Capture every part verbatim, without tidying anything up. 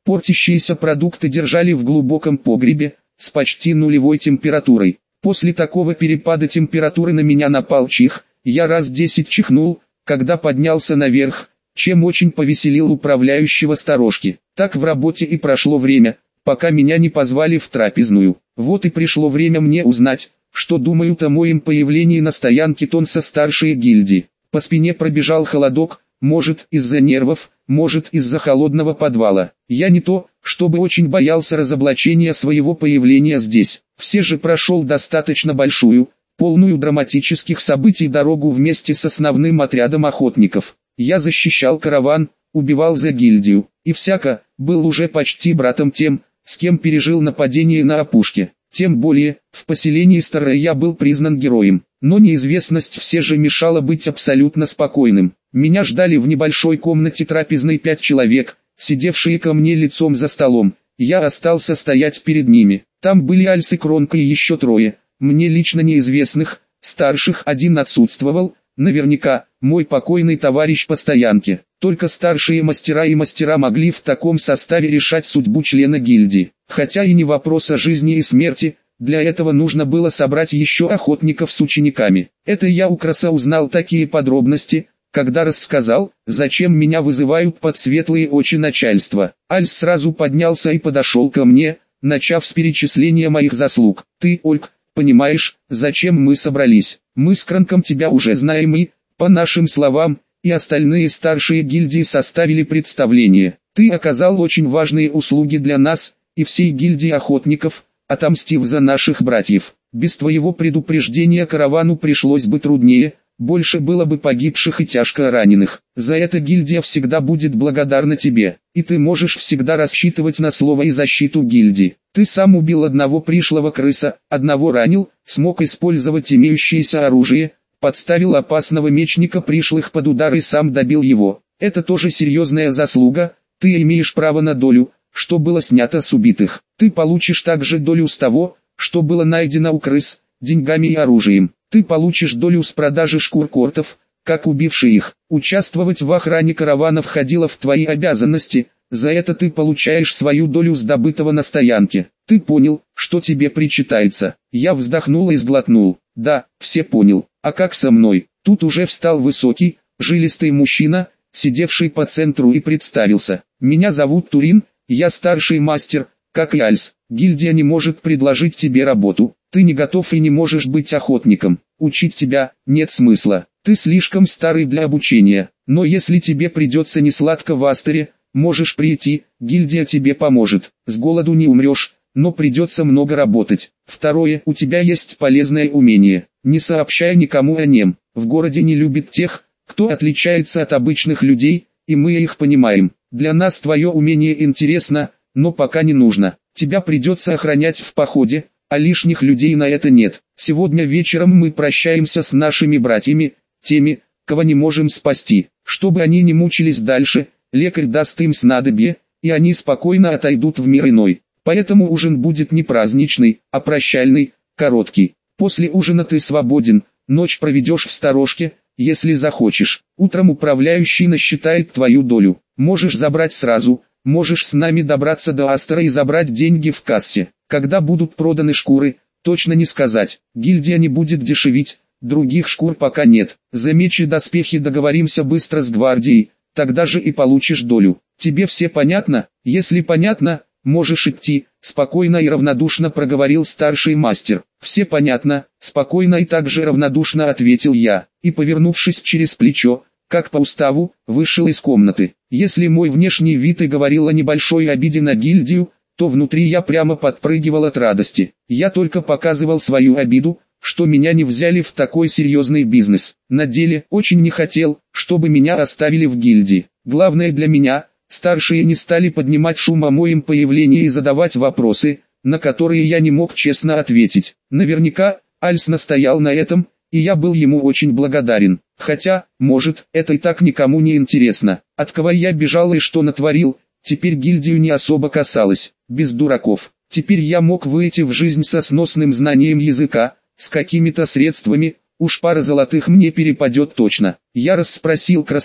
Портящиеся продукты держали в глубоком погребе, с почти нулевой температурой. После такого перепада температуры на меня напал чих, я раз десять чихнул, когда поднялся наверх, чем очень повеселил управляющего сторожки. Так в работе и прошло время, пока меня не позвали в трапезную. Вот и пришло время мне узнать, что думают о моем появлении на стоянке Тонса старшие гильдии. По спине пробежал холодок, может из-за нервов, может из-за холодного подвала. Я не то, чтобы очень боялся разоблачения своего появления здесь. Все же прошел достаточно большую, полную драматических событий дорогу вместе с основным отрядом охотников. Я защищал караван, убивал за гильдию, и всяко, был уже почти братом тем, с кем пережил нападение на опушке. Тем более, в поселении Старое я был признан героем. Но неизвестность все же мешала быть абсолютно спокойным. Меня ждали в небольшой комнате трапезной пять человек, сидевшие ко мне лицом за столом. Я остался стоять перед ними. Там были Альс и Кронка и еще трое, мне лично неизвестных, старших один отсутствовал, наверняка, мой покойный товарищ по стоянке. Только старшие мастера и мастера могли в таком составе решать судьбу члена гильдии. Хотя и не вопрос о жизни и смерти, для этого нужно было собрать еще охотников с учениками. Это я у Краса узнал такие подробности, когда рассказал, зачем меня вызывают под светлые очи начальства. Альс сразу поднялся и подошел ко мне, начав с перечисления моих заслуг. Ты, Ольг, понимаешь, зачем мы собрались? Мы с Кранком тебя уже знаем и, по нашим словам, и остальные старшие гильдии составили представление. Ты оказал очень важные услуги для нас и всей гильдии охотников, отомстив за наших братьев. Без твоего предупреждения каравану пришлось бы труднее, больше было бы погибших и тяжко раненых. За это гильдия всегда будет благодарна тебе, и ты можешь всегда рассчитывать на слово и защиту гильдии. Ты сам убил одного пришлого крыса, одного ранил, смог использовать имеющееся оружие, подставил опасного мечника пришлых под удар и сам добил его. Это тоже серьезная заслуга, ты имеешь право на долю, что было снято с убитых. Ты получишь также долю с того, что было найдено у крыс, деньгами и оружием. Ты получишь долю с продажи шкур кортов, как убивший их. Участвовать в охране каравана входило в твои обязанности, за это ты получаешь свою долю с добытого на стоянке. Ты понял, что тебе причитается. Я вздохнул и сглотнул. Да, все понял. А как со мной? Тут уже встал высокий, жилистый мужчина, сидевший по центру, и представился. Меня зовут Турин, я старший мастер, как и Альс. Гильдия не может предложить тебе работу. Ты не готов и не можешь быть охотником. Учить тебя нет смысла. Ты слишком старый для обучения. Но если тебе придется несладко в Астере, можешь прийти, гильдия тебе поможет. С голоду не умрешь, но придется много работать. Второе, у тебя есть полезное умение. Не сообщай никому о нем. В городе не любят тех, кто отличается от обычных людей, и мы их понимаем. Для нас твое умение интересно, но пока не нужно. Тебя придется охранять в походе, а лишних людей на это нет. Сегодня вечером мы прощаемся с нашими братьями, теми, кого не можем спасти. Чтобы они не мучились дальше, лекарь даст им снадобье, и они спокойно отойдут в мир иной. Поэтому ужин будет не праздничный, а прощальный, короткий. После ужина ты свободен, ночь проведешь в сторожке, если захочешь. Утром управляющий насчитает твою долю. Можешь забрать сразу, можешь с нами добраться до Астера и забрать деньги в кассе. Когда будут проданы шкуры, точно не сказать. Гильдия не будет дешевить, других шкур пока нет. За меч и доспехи договоримся быстро с гвардией, тогда же и получишь долю. Тебе все понятно? Если понятно, можешь идти, спокойно и равнодушно проговорил старший мастер. Все понятно, спокойно и также равнодушно ответил я, и, повернувшись через плечо, как по уставу, вышел из комнаты. Если мой внешний вид и говорил о небольшой обиде на гильдию, то внутри я прямо подпрыгивал от радости. Я только показывал свою обиду, что меня не взяли в такой серьезный бизнес. На деле очень не хотел, чтобы меня оставили в гильдии. Главное для меня, старшие не стали поднимать шум о моем появлении и задавать вопросы, на которые я не мог честно ответить. Наверняка, Альс настоял на этом, и я был ему очень благодарен. Хотя, может, это и так никому не интересно. От кого я бежал и что натворил, теперь гильдию не особо касалось. Без дураков. Теперь я мог выйти в жизнь со сносным знанием языка, с какими-то средствами, уж пара золотых мне перепадет точно. Я расспросил Краса,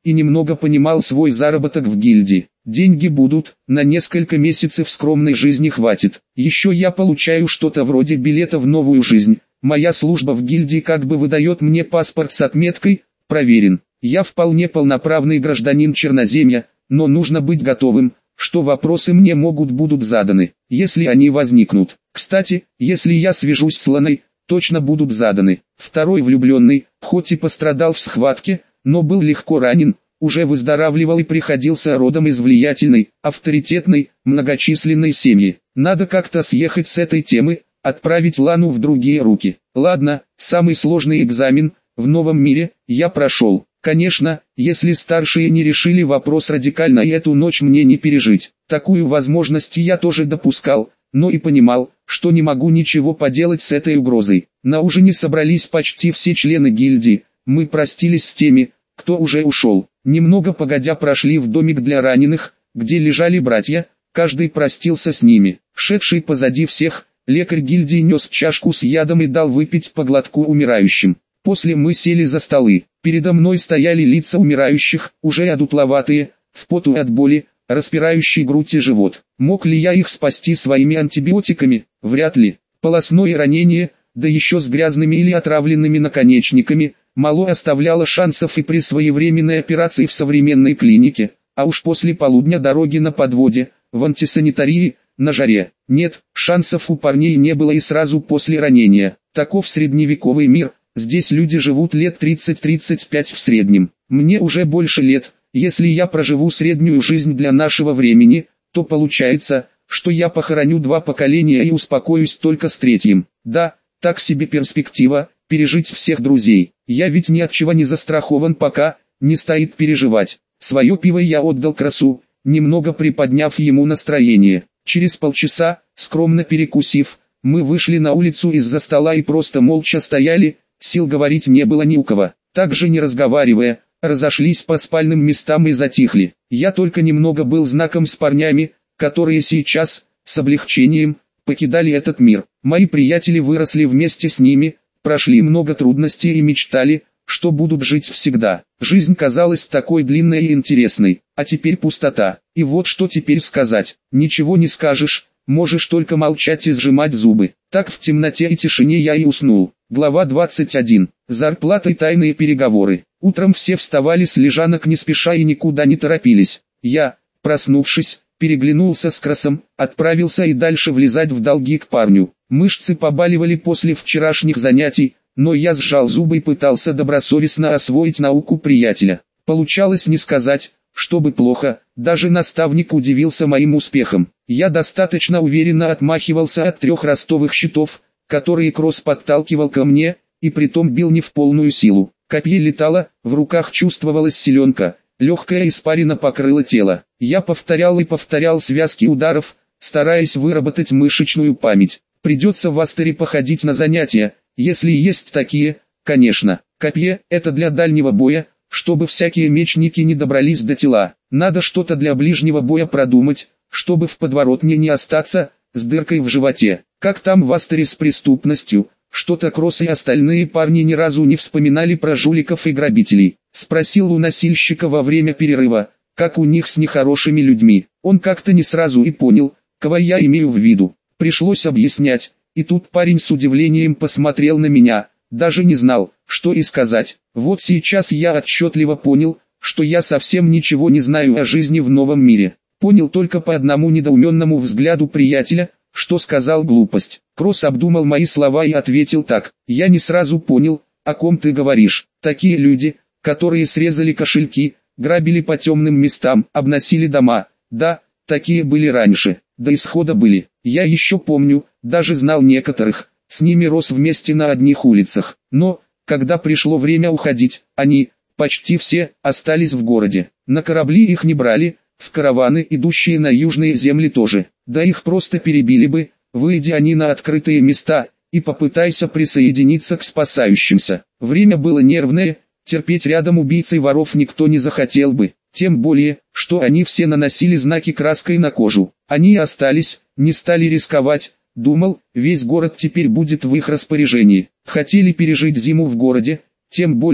и немного понимал свой заработок в гильдии. Деньги будут, на несколько месяцев скромной жизни хватит. Еще я получаю что-то вроде билета в новую жизнь. Моя служба в гильдии как бы выдает мне паспорт с отметкой «Проверен». Я вполне полноправный гражданин Черноземья, но нужно быть готовым, что вопросы мне могут будут заданы, если они возникнут. Кстати, если я свяжусь с Ланой, точно будут заданы. Второй влюбленный, хоть и пострадал в схватке, но был легко ранен, уже выздоравливал и приходился родом из влиятельной, авторитетной, многочисленной семьи. Надо как-то съехать с этой темы, отправить Лану в другие руки. Ладно, самый сложный экзамен в новом мире я прошел. Конечно, если старшие не решили вопрос радикально и эту ночь мне не пережить. Такую возможность я тоже допускал, но и понимал, что не могу ничего поделать с этой угрозой. На ужине собрались почти все члены гильдии, мы простились с теми, кто уже ушел. Немного погодя прошли в домик для раненых, где лежали братья, каждый простился с ними. Шедший позади всех, лекарь гильдии нес чашку с ядом и дал выпить по глотку умирающим. После мы сели за столы. Передо мной стояли лица умирающих, уже одутловатые, в поту от боли, распирающий грудь и живот. Мог ли я их спасти своими антибиотиками? Вряд ли. Полостное ранение, да еще с грязными или отравленными наконечниками, мало оставляло шансов и при своевременной операции в современной клинике, а уж после полудня дороги на подводе, в антисанитарии, на жаре. Нет, шансов у парней не было и сразу после ранения. Таков средневековый мир. Здесь люди живут лет тридцать-тридцать пять в среднем. Мне уже больше лет. Если я проживу среднюю жизнь для нашего времени, то получается, что я похороню два поколения и успокоюсь только с третьим. Да, так себе перспектива, пережить всех друзей. Я ведь ни от чего не застрахован пока, не стоит переживать. Свое пиво я отдал Красу, немного приподняв ему настроение. Через полчаса, скромно перекусив, мы вышли на улицу из-за стола и просто молча стояли. Сил говорить не было ни у кого. Также не разговаривая, разошлись по спальным местам и затихли. Я только немного был знаком с парнями, которые сейчас, с облегчением, покидали этот мир. Мои приятели выросли вместе с ними, прошли много трудностей и мечтали, что будут жить всегда. Жизнь казалась такой длинной и интересной, а теперь пустота. И вот что теперь сказать. Ничего не скажешь, можешь только молчать и сжимать зубы. Так в темноте и тишине я и уснул. Глава двадцать один. Зарплата и тайные переговоры. Утром все вставали с лежанок не спеша и никуда не торопились. Я, проснувшись, переглянулся с Красом, отправился и дальше влезать в долги к парню. Мышцы побаливали после вчерашних занятий, но я сжал зубы и пытался добросовестно освоить науку приятеля. Получалось не сказать, чтобы плохо, даже наставник удивился моим успехом. Я достаточно уверенно отмахивался от трех ростовых щитов, которые Кросс подталкивал ко мне, и притом бил не в полную силу. Копье летало, в руках чувствовалась силенка, легкая испарина покрыла тело. Я повторял и повторял связки ударов, стараясь выработать мышечную память. Придется в Астере походить на занятия, если есть такие, конечно. Копье – это для дальнего боя, чтобы всякие мечники не добрались до тела. Надо что-то для ближнего боя продумать, чтобы в подворотне не остаться с дыркой в животе. Как там в Астере с преступностью? Что-то Кросс и остальные парни ни разу не вспоминали про жуликов и грабителей. Спросил у носильщика во время перерыва, как у них с нехорошими людьми. Он как-то не сразу и понял, кого я имею в виду. Пришлось объяснять, и тут парень с удивлением посмотрел на меня, даже не знал, что и сказать. Вот сейчас я отчетливо понял, что я совсем ничего не знаю о жизни в новом мире. Понял только по одному недоуменному взгляду приятеля, что сказал глупость. Кросс обдумал мои слова и ответил так: «Я не сразу понял, о ком ты говоришь. Такие люди, которые срезали кошельки, грабили по темным местам, обносили дома. Да, такие были раньше, до исхода были. Я еще помню, даже знал некоторых, с ними рос вместе на одних улицах. Но, когда пришло время уходить, они, почти все, остались в городе. На корабли их не брали, в караваны, идущие на южные земли тоже. Да их просто перебили бы, выйдя они на открытые места, и попытайся присоединиться к спасающимся. Время было нервное, терпеть рядом убийц и воров никто не захотел бы. Тем более, что они все наносили знаки краской на кожу. Они остались, не стали рисковать. Думал, весь город теперь будет в их распоряжении. Хотели пережить зиму в городе, тем более,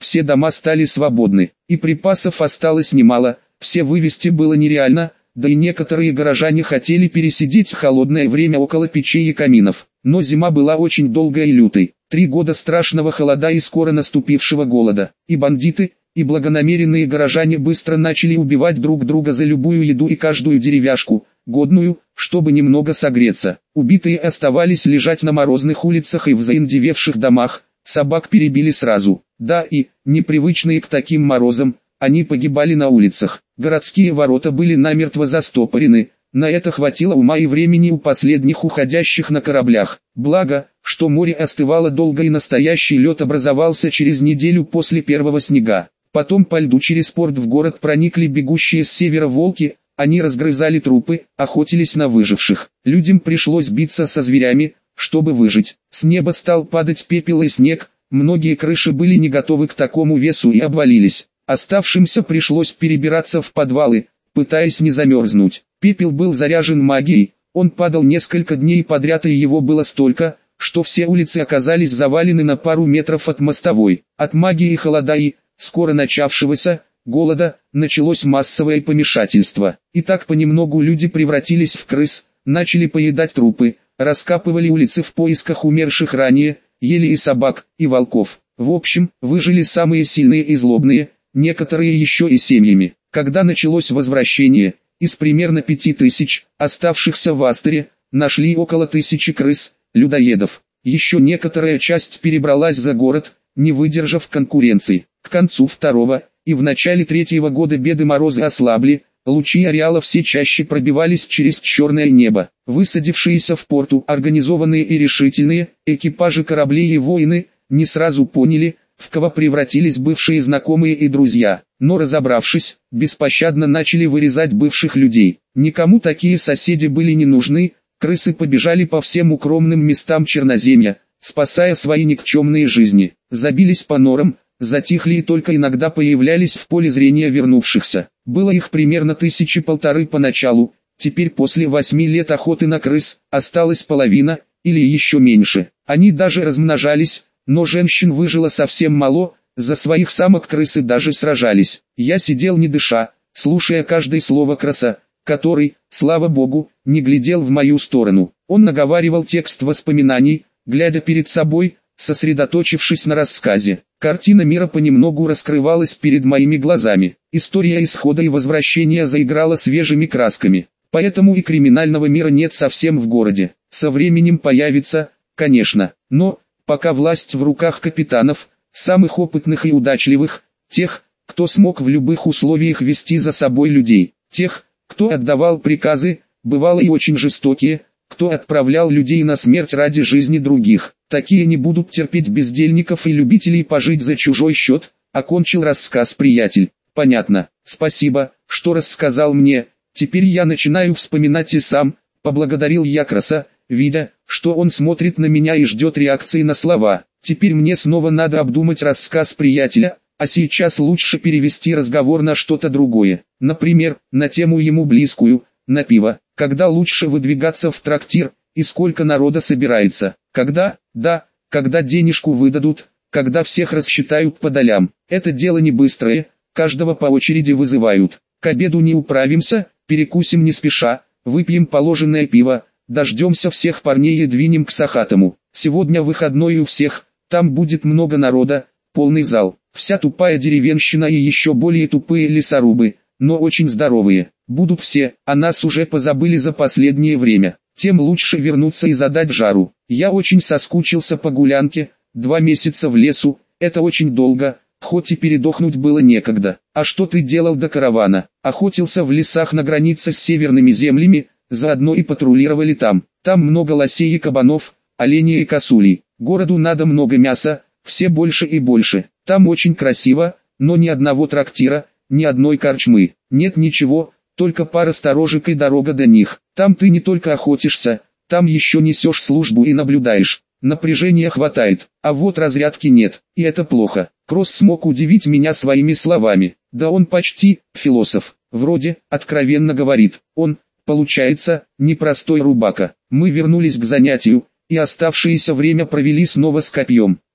все дома стали свободны, и припасов осталось немало, все вывезти было нереально, да и некоторые горожане хотели пересидеть в холодное время около печей и каминов. Но зима была очень долгой и лютой, три года страшного холода и скоро наступившего голода, и бандиты, и благонамеренные горожане быстро начали убивать друг друга за любую еду и каждую деревяшку, годную, чтобы немного согреться. Убитые оставались лежать на морозных улицах и в заиндевевших домах, собак перебили сразу. Да и, непривычные к таким морозам, они погибали на улицах. Городские ворота были намертво застопорены, на это хватило ума и времени у последних уходящих на кораблях. Благо, что море остывало долго и настоящий лед образовался через неделю после первого снега. Потом по льду через порт в город проникли бегущие с севера волки, они разгрызали трупы, охотились на выживших. Людям пришлось биться со зверями, чтобы выжить. С неба стал падать пепел и снег, многие крыши были не готовы к такому весу и обвалились. Оставшимся пришлось перебираться в подвалы, пытаясь не замерзнуть. Пепел был заряжен магией, он падал несколько дней подряд и его было столько, что все улицы оказались завалены на пару метров от мостовой. От магии и холода и, скоро начавшегося, голода, началось массовое помешательство. И так понемногу люди превратились в крыс, начали поедать трупы, раскапывали улицы в поисках умерших ранее, ели и собак, и волков. В общем, выжили самые сильные и злобные, некоторые еще и семьями. Когда началось возвращение, из примерно пяти тысяч, оставшихся в Астере, нашли около тысячи крыс, людоедов. Еще некоторая часть перебралась за город, не выдержав конкуренции. К концу второго и в начале третьего года беды морозы ослабли, лучи ареала все чаще пробивались через черное небо. Высадившиеся в порту организованные и решительные, экипажи кораблей и воины, не сразу поняли, в кого превратились бывшие знакомые и друзья, но разобравшись, беспощадно начали вырезать бывших людей. Никому такие соседи были не нужны, крысы побежали по всем укромным местам Черноземья, спасая свои никчемные жизни, забились по норам, затихли и только иногда появлялись в поле зрения вернувшихся. Было их примерно тысячи полторы поначалу, теперь после восьми лет охоты на крыс, осталась половина, или еще меньше. Они даже размножались, но женщин выжило совсем мало, за своих самок крысы даже сражались. Я сидел не дыша, слушая каждое слово краса, который, слава богу, не глядел в мою сторону. Он наговаривал текст воспоминаний, глядя перед собой, сосредоточившись на рассказе. Картина мира понемногу раскрывалась перед моими глазами. История исхода и возвращения заиграла свежими красками. Поэтому и криминального мира нет совсем в городе. Со временем появится, конечно, но, пока власть в руках капитанов, самых опытных и удачливых, тех, кто смог в любых условиях вести за собой людей, тех, кто отдавал приказы, бывало и очень жестокие, кто отправлял людей на смерть ради жизни других. Такие не будут терпеть бездельников и любителей пожить за чужой счет, окончил рассказ приятель. Понятно, спасибо, что рассказал мне, теперь я начинаю вспоминать и сам, поблагодарил я краса, видя, что он смотрит на меня и ждет реакции на слова. Теперь мне снова надо обдумать рассказ приятеля, а сейчас лучше перевести разговор на что-то другое. Например, на тему ему близкую, на пиво. Когда лучше выдвигаться в трактир, и сколько народа собирается. Когда, да, когда денежку выдадут, когда всех рассчитают по долям. Это дело не быстрое, каждого по очереди вызывают. К обеду не управимся, перекусим не спеша, выпьем положенное пиво, дождемся всех парней и двинем к Сахатому. Сегодня выходной у всех, там будет много народа, полный зал. Вся тупая деревенщина и еще более тупые лесорубы, но очень здоровые. Будут все, а нас уже позабыли за последнее время. Тем лучше вернуться и задать жару. Я очень соскучился по гулянке, два месяца в лесу, это очень долго, хоть и передохнуть было некогда. А что ты делал до каравана? Охотился в лесах на границе с северными землями, заодно и патрулировали там. Там много лосей и кабанов, оленей и косулей. Городу надо много мяса, все больше и больше. Там очень красиво, но ни одного трактира, ни одной корчмы. Нет ничего, только пара сторожек и дорога до них. Там ты не только охотишься, там еще несешь службу и наблюдаешь. Напряжения хватает, а вот разрядки нет, и это плохо. Кросс смог удивить меня своими словами. Да он почти философ, вроде, откровенно говорит. Он, получается, непростой рубака. Мы вернулись к занятию, и оставшееся время провели снова с копьем.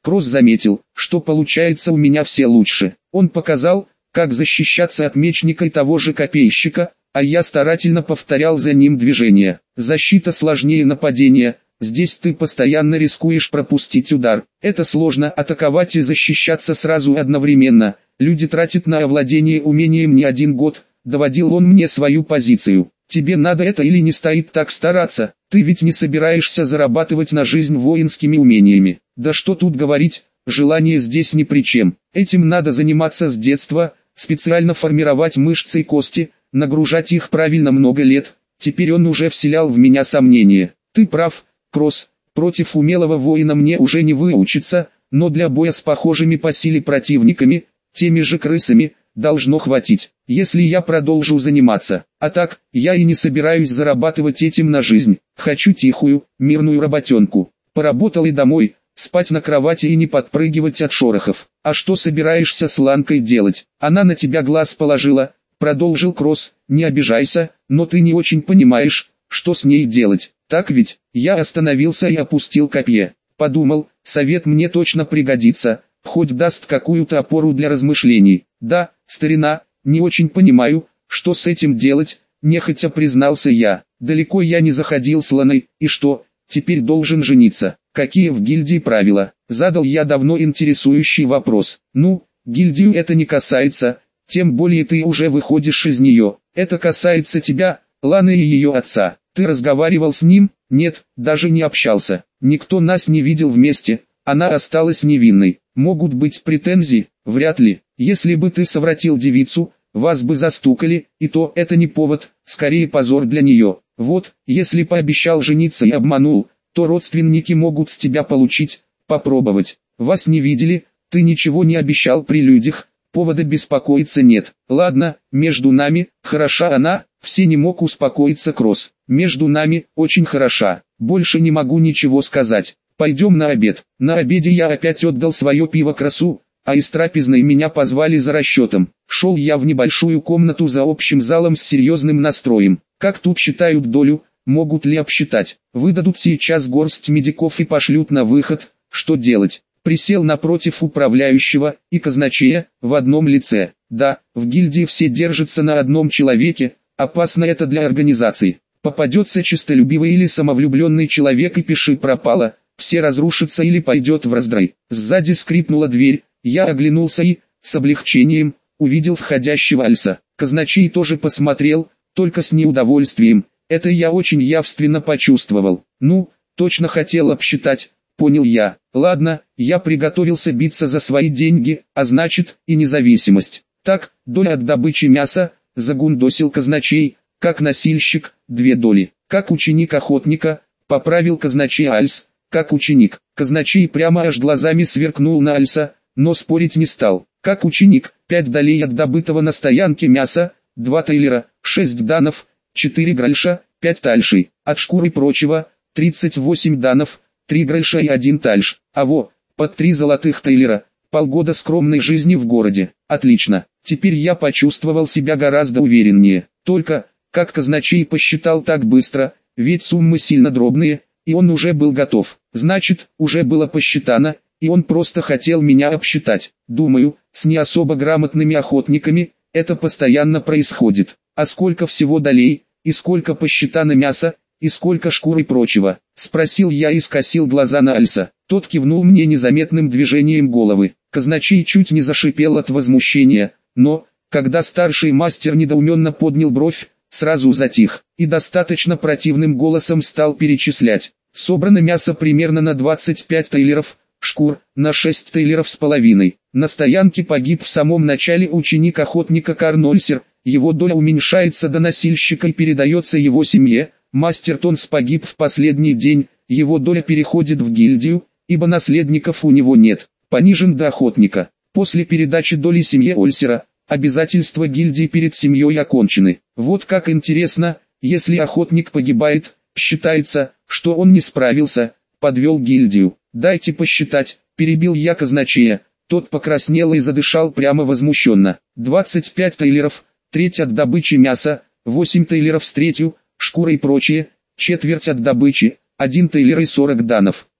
Кросс заметил, что получается у меня все лучше. Он показал, как защищаться от мечника и того же копейщика, а я старательно повторял за ним движения. Защита сложнее нападения, здесь ты постоянно рискуешь пропустить удар. Это сложно атаковать и защищаться сразу одновременно. Люди тратят на овладение умением не один год, доводил он мне свою позицию. Тебе надо это или не стоит так стараться, ты ведь не собираешься зарабатывать на жизнь воинскими умениями. Да что тут говорить, желание здесь ни при чем. Этим надо заниматься с детства, специально формировать мышцы и кости, нагружать их правильно много лет. Теперь он уже вселял в меня сомнения. Ты прав, Кросс, против умелого воина мне уже не выучиться, но для боя с похожими по силе противниками, теми же крысами, должно хватить, если я продолжу заниматься. А так, я и не собираюсь зарабатывать этим на жизнь. Хочу тихую, мирную работенку. Поработал и домой, спать на кровати и не подпрыгивать от шорохов. А что собираешься с Ланкой делать? Она на тебя глаз положила, продолжил Кросс. Не обижайся, но ты не очень понимаешь, что с ней делать. Так ведь? Я остановился и опустил копье. Подумал, совет мне точно пригодится, хоть даст какую-то опору для размышлений. Да, старина, не очень понимаю, что с этим делать, нехотя признался я. Далеко я не заходил с Ланой, и что, теперь должен жениться? Какие в гильдии правила? Задал я давно интересующий вопрос. Ну, гильдию это не касается, тем более ты уже выходишь из нее. Это касается тебя, Ланы и ее отца. Ты разговаривал с ним? Нет, даже не общался. Никто нас не видел вместе, она осталась невинной. Могут быть претензии? Вряд ли. Если бы ты совратил девицу, вас бы застукали, и то это не повод, скорее позор для нее. Вот, если пообещал жениться и обманул, то родственники могут с тебя получить, попробовать. Вас не видели, ты ничего не обещал при людях, повода беспокоиться нет. Ладно, между нами, хороша она, все не мог успокоиться Кросс. Между нами, очень хороша, больше не могу ничего сказать. Пойдем на обед. На обеде я опять отдал свое пиво Кроссу, а из трапезной меня позвали за расчетом. Шел я в небольшую комнату за общим залом с серьезным настроем. Как тут считают долю, могут ли обсчитать? Выдадут сейчас горсть медиков и пошлют на выход, что делать? Присел напротив управляющего и казначея в одном лице. Да, в гильдии все держатся на одном человеке, опасно это для организации. Попадется честолюбивый или самовлюбленный человек и пиши пропало, все разрушится или пойдет в раздрай. Сзади скрипнула дверь, я оглянулся и, с облегчением, увидел входящего Альса. Казначей тоже посмотрел, только с неудовольствием, это я очень явственно почувствовал. Ну, точно хотел обсчитать, понял я. Ладно, я приготовился биться за свои деньги, а значит, и независимость. Так, доля от добычи мяса, загундосил казначей, как носильщик, две доли. Как ученик охотника, поправил казначей Альс, как ученик. Казначей прямо аж глазами сверкнул на Альса, но спорить не стал. Как ученик, пять долей от добытого на стоянке мяса, два тейлера, шесть данов, четыре гральша, пять тальшей. От шкуры прочего, тридцать восемь данов, три гральша и один тальш. А во, под три золотых тейлера, полгода скромной жизни в городе. Отлично, теперь я почувствовал себя гораздо увереннее. Только, как казначей посчитал так быстро, ведь суммы сильно дробные, и он уже был готов. Значит, уже было посчитано, и он просто хотел меня обсчитать. Думаю, с не особо грамотными охотниками, это постоянно происходит. А сколько всего долей, и сколько посчитано мяса, и сколько шкур и прочего? Спросил я и скосил глаза на Альса. Тот кивнул мне незаметным движением головы. Казначей чуть не зашипел от возмущения, но, когда старший мастер недоуменно поднял бровь, сразу затих, и достаточно противным голосом стал перечислять. Собрано мясо примерно на двадцать пять тейлеров, шкур, на шесть тейлеров с половиной. На стоянке погиб в самом начале ученик охотника Карнольсер, его доля уменьшается до носильщика и передается его семье. Мастер Тонс погиб в последний день, его доля переходит в гильдию, ибо наследников у него нет, понижен до охотника. После передачи доли семье Ольсера, обязательства гильдии перед семьей окончены. Вот как интересно, если охотник погибает, считается, что он не справился, подвел гильдию. Дайте посчитать, перебил я казначея, тот покраснел и задышал прямо возмущенно. двадцать пять тейлеров, треть от добычи мяса, восемь тейлеров с третью, шкура и прочее, четверть от добычи, один тейлер и сорок данов.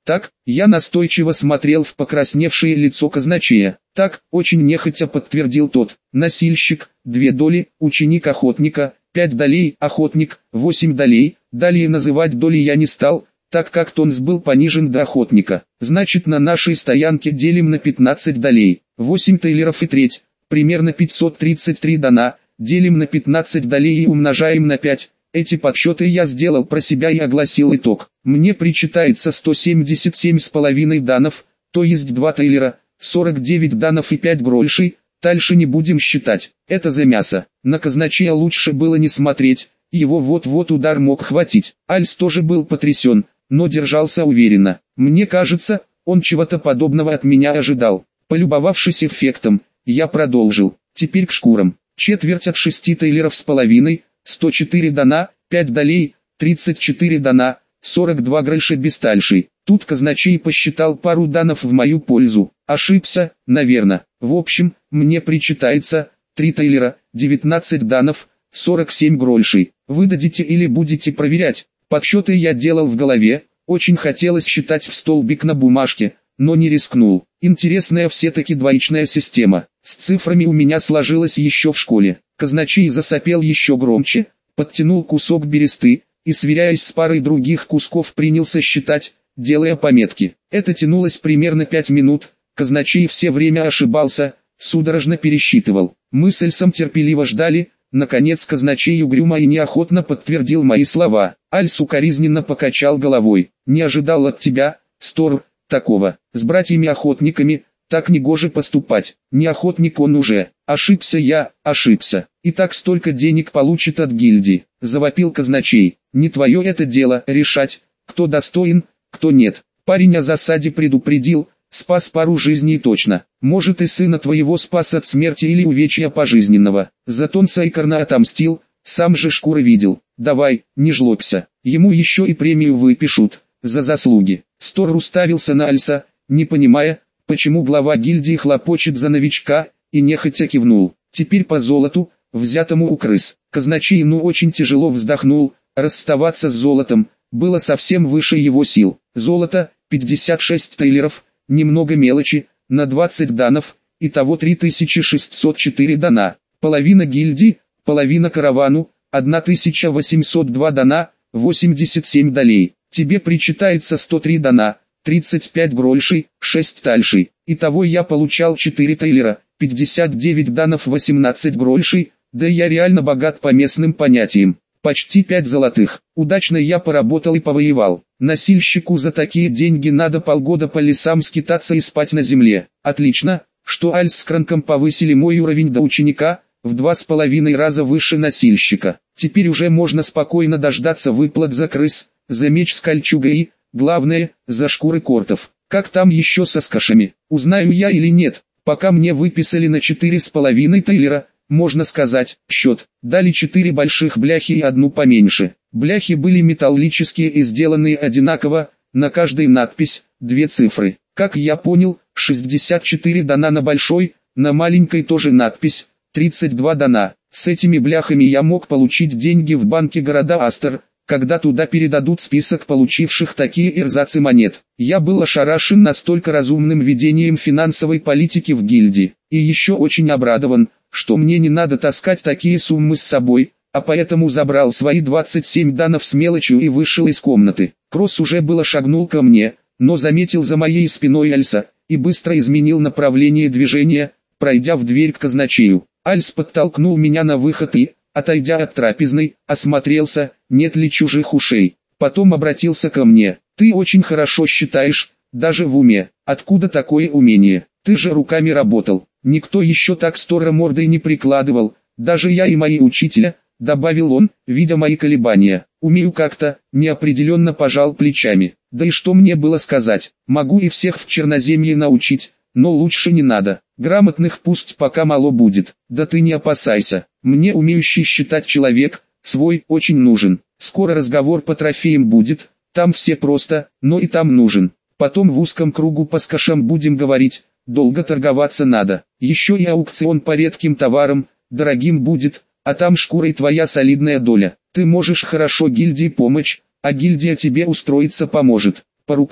Так, я настойчиво смотрел в покрасневшее лицо казначея. Так, очень нехотя подтвердил тот. Носильщик, две доли, ученик охотника, пять долей, охотник, восемь долей. Далее называть доли я не стал, так как тонс был понижен до охотника. Значит, на нашей стоянке делим на пятнадцать долей. восемь тейлеров и треть, примерно пятьсот тридцать три дана, делим на пятнадцать долей и умножаем на пять. Эти подсчеты я сделал про себя и огласил итог. Мне причитается сто семьдесят семь с половиной данов, то есть два тейлера, сорок девять данов и пять грошей. Дальше не будем считать. Это за мясо. На казначея лучше было не смотреть, его вот-вот удар мог хватить. Альс тоже был потрясен, но держался уверенно. Мне кажется, он чего-то подобного от меня ожидал. Полюбовавшись эффектом, я продолжил. Теперь к шкурам. Четверть от шести тейлеров с половиной, сто четыре дана, пять долей, тридцать четыре дана, сорок два гроша без тальши. Тут казначей посчитал пару данов в мою пользу. Ошибся, наверное. В общем, мне причитается три тейлера, девятнадцать данов, сорок семь грошей. Выдадите или будете проверять? Подсчеты я делал в голове, очень хотелось считать в столбик на бумажке, но не рискнул. Интересная все-таки двоичная система. С цифрами у меня сложилось еще в школе. Казначей засопел еще громче, подтянул кусок бересты и, сверяясь с парой других кусков, принялся считать, делая пометки. Это тянулось примерно пять минут, казначей все время ошибался, судорожно пересчитывал. Мы с Эльсом терпеливо ждали, наконец казначей угрюмо и неохотно подтвердил мои слова. Альс укоризненно покачал головой. «Не ожидал от тебя, Стор, такого. С братьями-охотниками так негоже поступать. Не охотник он уже. Ошибся я, ошибся. И так столько денег получит от гильдии», — завопил казначей. «Не твое это дело решать, кто достоин, кто нет. Парень о засаде предупредил, спас пару жизней точно. Может и сына твоего спас от смерти или увечья пожизненного. Зато он Сайкарна отомстил, сам же шкуры видел. Давай, не жлобься, ему еще и премию выпишут, за заслуги». Стор уставился на Альса, не понимая, почему глава гильдии хлопочет за новичка, и нехотя кивнул. Теперь по золоту, взятому у крыс. Казначей ну очень тяжело вздохнул, расставаться с золотом было совсем выше его сил. Золото, пятьдесят шесть тейлеров, немного мелочи, на двадцать данов, итого три тысячи шестьсот четыре дана. Половина гильдии, половина каравану, тысяча восемьсот два дана, восемьдесят семь долей. Тебе причитается сто три дана, тридцать пять грошей, шесть тальшей. Итого я получал четыре тейлера, пятьдесят девять данов, восемнадцать грошей, да я реально богат по местным понятиям. Почти пять золотых. Удачно я поработал и повоевал. Носильщику за такие деньги надо полгода по лесам скитаться и спать на земле. Отлично, что Альс с Кранком повысили мой уровень до ученика, в два с половиной раза выше носильщика. Теперь уже можно спокойно дождаться выплат за крыс, за меч с кольчугой и, главное, за шкуры кортов. Как там еще со скашами, узнаю я или нет. Пока мне выписали на четыре с половиной тейлера, можно сказать, счет. Дали четыре больших бляхи и одну поменьше. Бляхи были металлические и сделанные одинаково, на каждой надпись, две цифры. Как я понял, шестьдесят четыре дана на большой, на маленькой тоже надпись, тридцать два дана. С этими бляхами я мог получить деньги в банке города Астер, когда туда передадут список получивших такие эрзацы монет. Я был ошарашен настолько разумным ведением финансовой политики в гильдии, и еще очень обрадован, что мне не надо таскать такие суммы с собой, а поэтому забрал свои двадцать семь данов с мелочью и вышел из комнаты. Кросс уже было шагнул ко мне, но заметил за моей спиной Альса, и быстро изменил направление движения, пройдя в дверь к казначею. Альс подтолкнул меня на выход и, отойдя от трапезной, осмотрелся, нет ли чужих ушей. Потом обратился ко мне. «Ты очень хорошо считаешь, даже в уме. Откуда такое умение? Ты же руками работал. Никто еще так стора мордой не прикладывал, даже я и мои учителя», — добавил он, видя мои колебания. «Умею как-то», — неопределенно пожал плечами. «Да и что мне было сказать? Могу и всех в Черноземье научить, но лучше не надо. Грамотных пусть пока мало будет. Да ты не опасайся. Мне умеющий считать человек, свой, очень нужен. Скоро разговор по трофеям будет, там все просто, но и там нужен. Потом в узком кругу по скашам будем говорить, долго торговаться надо. Еще и аукцион по редким товарам, дорогим будет, а там шкурой твоя солидная доля. Ты можешь хорошо гильдии помочь, а гильдия тебе устроиться поможет. По рукам?»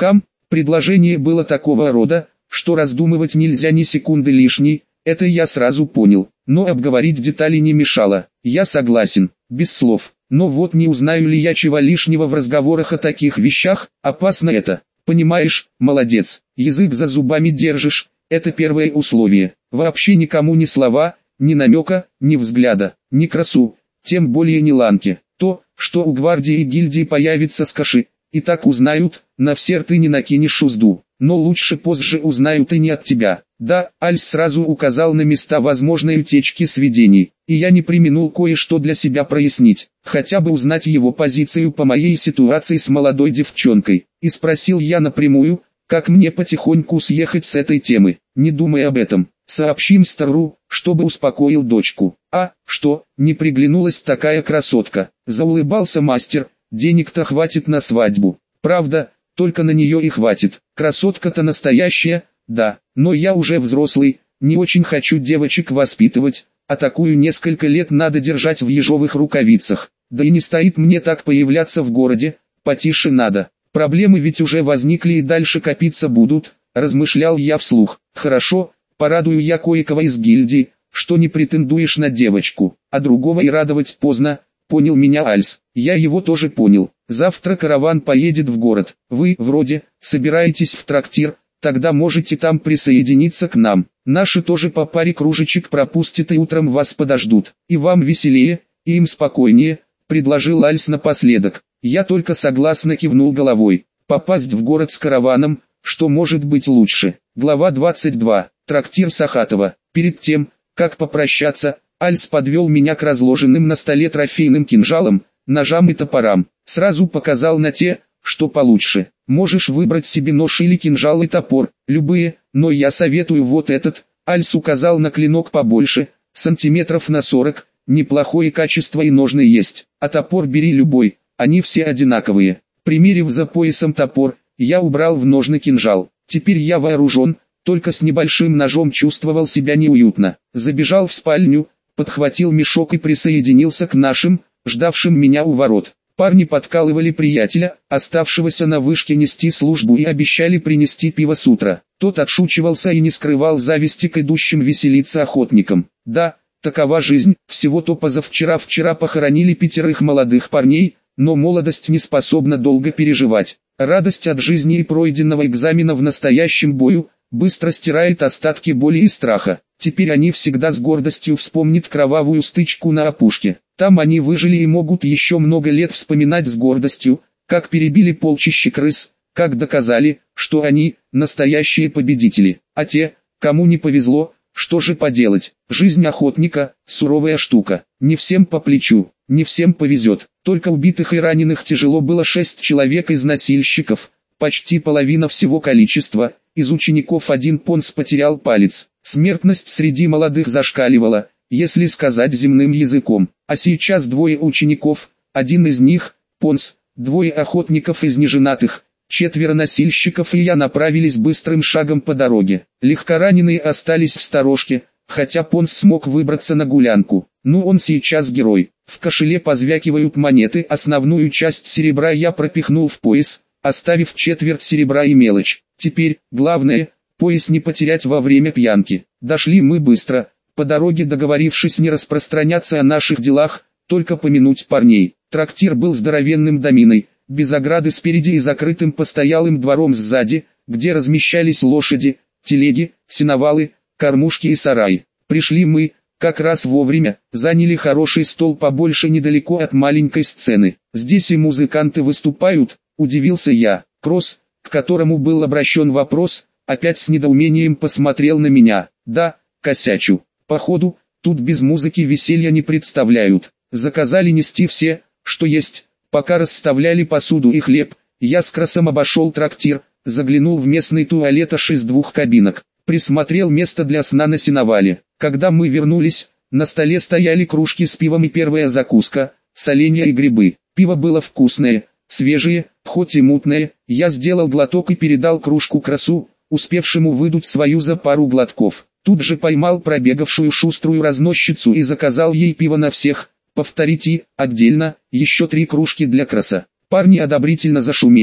Предложение было такого рода, что раздумывать нельзя ни секунды лишней, это я сразу понял, но обговорить детали не мешало. Я согласен, без слов, но вот не узнаю ли я чего лишнего в разговорах о таких вещах, опасно это. Понимаешь, молодец, язык за зубами держишь, это первое условие. Вообще никому ни слова, ни намека, ни взгляда, ни красу, тем более ни ланки. То, что у гвардии и гильдии появится скаши, и так узнают, на все рты не накинешь узду, но лучше позже узнают и не от тебя. Да, Альс сразу указал на места возможной утечки сведений, и я не преминул кое-что для себя прояснить, хотя бы узнать его позицию по моей ситуации с молодой девчонкой, и спросил я напрямую, как мне потихоньку съехать с этой темы, не думая об этом. Сообщим Стару, чтобы успокоил дочку. А, что, не приглянулась такая красотка, заулыбался мастер, денег-то хватит на свадьбу. Правда, только на нее и хватит, красотка-то настоящая, да, но я уже взрослый, не очень хочу девочек воспитывать, а такую несколько лет надо держать в ежовых рукавицах. Да и не стоит мне так появляться в городе, потише надо, проблемы ведь уже возникли и дальше копиться будут, размышлял я вслух. Хорошо, порадую я кое-кого из гильдии, что не претендуешь на девочку, а другого и радовать поздно, понял меня Альс. Я его тоже понял. Завтра караван поедет в город, вы, вроде, собираетесь в трактир, тогда можете там присоединиться к нам. Наши тоже по паре кружечек пропустят и утром вас подождут. И вам веселее, и им спокойнее, предложил Альс напоследок. Я только согласно кивнул головой. Попасть в город с караваном, что может быть лучше. Глава двадцать два. Трактир Сахатова. Перед тем, как попрощаться, Альс подвел меня к разложенным на столе трофейным кинжалам, ножам и топорам. Сразу показал на те, что получше. Можешь выбрать себе нож или кинжал и топор, любые, но я советую вот этот. Альс указал на клинок побольше, сантиметров на сорок, неплохое качество и ножны есть. А топор бери любой, они все одинаковые. Примерив за поясом топор, я убрал в ножны кинжал. Теперь я вооружен, только с небольшим ножом чувствовал себя неуютно. Забежал в спальню, подхватил мешок и присоединился к нашим, ждавшим меня у ворот. Парни подкалывали приятеля, оставшегося на вышке нести службу, и обещали принести пиво с утра. Тот отшучивался и не скрывал зависти к идущим веселиться охотникам. Да, такова жизнь, всего-то позавчера-вчера похоронили пятерых молодых парней, но молодость не способна долго переживать. Радость от жизни и пройденного экзамена в настоящем бою быстро стирает остатки боли и страха. Теперь они всегда с гордостью вспомнят кровавую стычку на опушке. Там они выжили и могут еще много лет вспоминать с гордостью, как перебили полчища крыс, как доказали, что они настоящие победители. А те, кому не повезло, что же поделать? Жизнь охотника – суровая штука. Не всем по плечу, не всем повезет. Только убитых и раненых тяжело было шесть человек из носильщиков, почти половина всего количества. Из учеников один понс потерял палец. Смертность среди молодых зашкаливала, если сказать земным языком. А сейчас двое учеников, один из них – понс, двое охотников из неженатых, четверо носильщиков и я направились быстрым шагом по дороге. Легкораненые остались в сторожке, хотя понс смог выбраться на гулянку. Ну он сейчас герой. В кошеле позвякивают монеты, основную часть серебра я пропихнул в пояс, оставив четверть серебра и мелочь. Теперь, главное, пояс не потерять во время пьянки. Дошли мы быстро, по дороге договорившись не распространяться о наших делах, только помянуть парней. Трактир был здоровенным доминой, без ограды спереди и закрытым постоялым двором сзади, где размещались лошади, телеги, сеновалы, кормушки и сараи. Пришли мы, как раз вовремя, заняли хороший стол побольше недалеко от маленькой сцены. Здесь и музыканты выступают, удивился я. Кросс, к которому был обращен вопрос, опять с недоумением посмотрел на меня. Да, косячу. Походу, тут без музыки веселья не представляют. Заказали нести все, что есть. Пока расставляли посуду и хлеб, я с Кроссом обошел трактир, заглянул в местный туалет аж из двух кабинок. Присмотрел место для сна на сеновале. Когда мы вернулись, на столе стояли кружки с пивом и первая закуска, соленья и грибы. Пиво было вкусное, свежее, хоть и мутное. Я сделал глоток и передал кружку Кроссу, успевшему выдуть свою за пару глотков. Тут же поймал пробегавшую шуструю разносчицу и заказал ей пиво на всех. Повторите, отдельно, еще три кружки для Кросса. Парни одобрительно зашумели,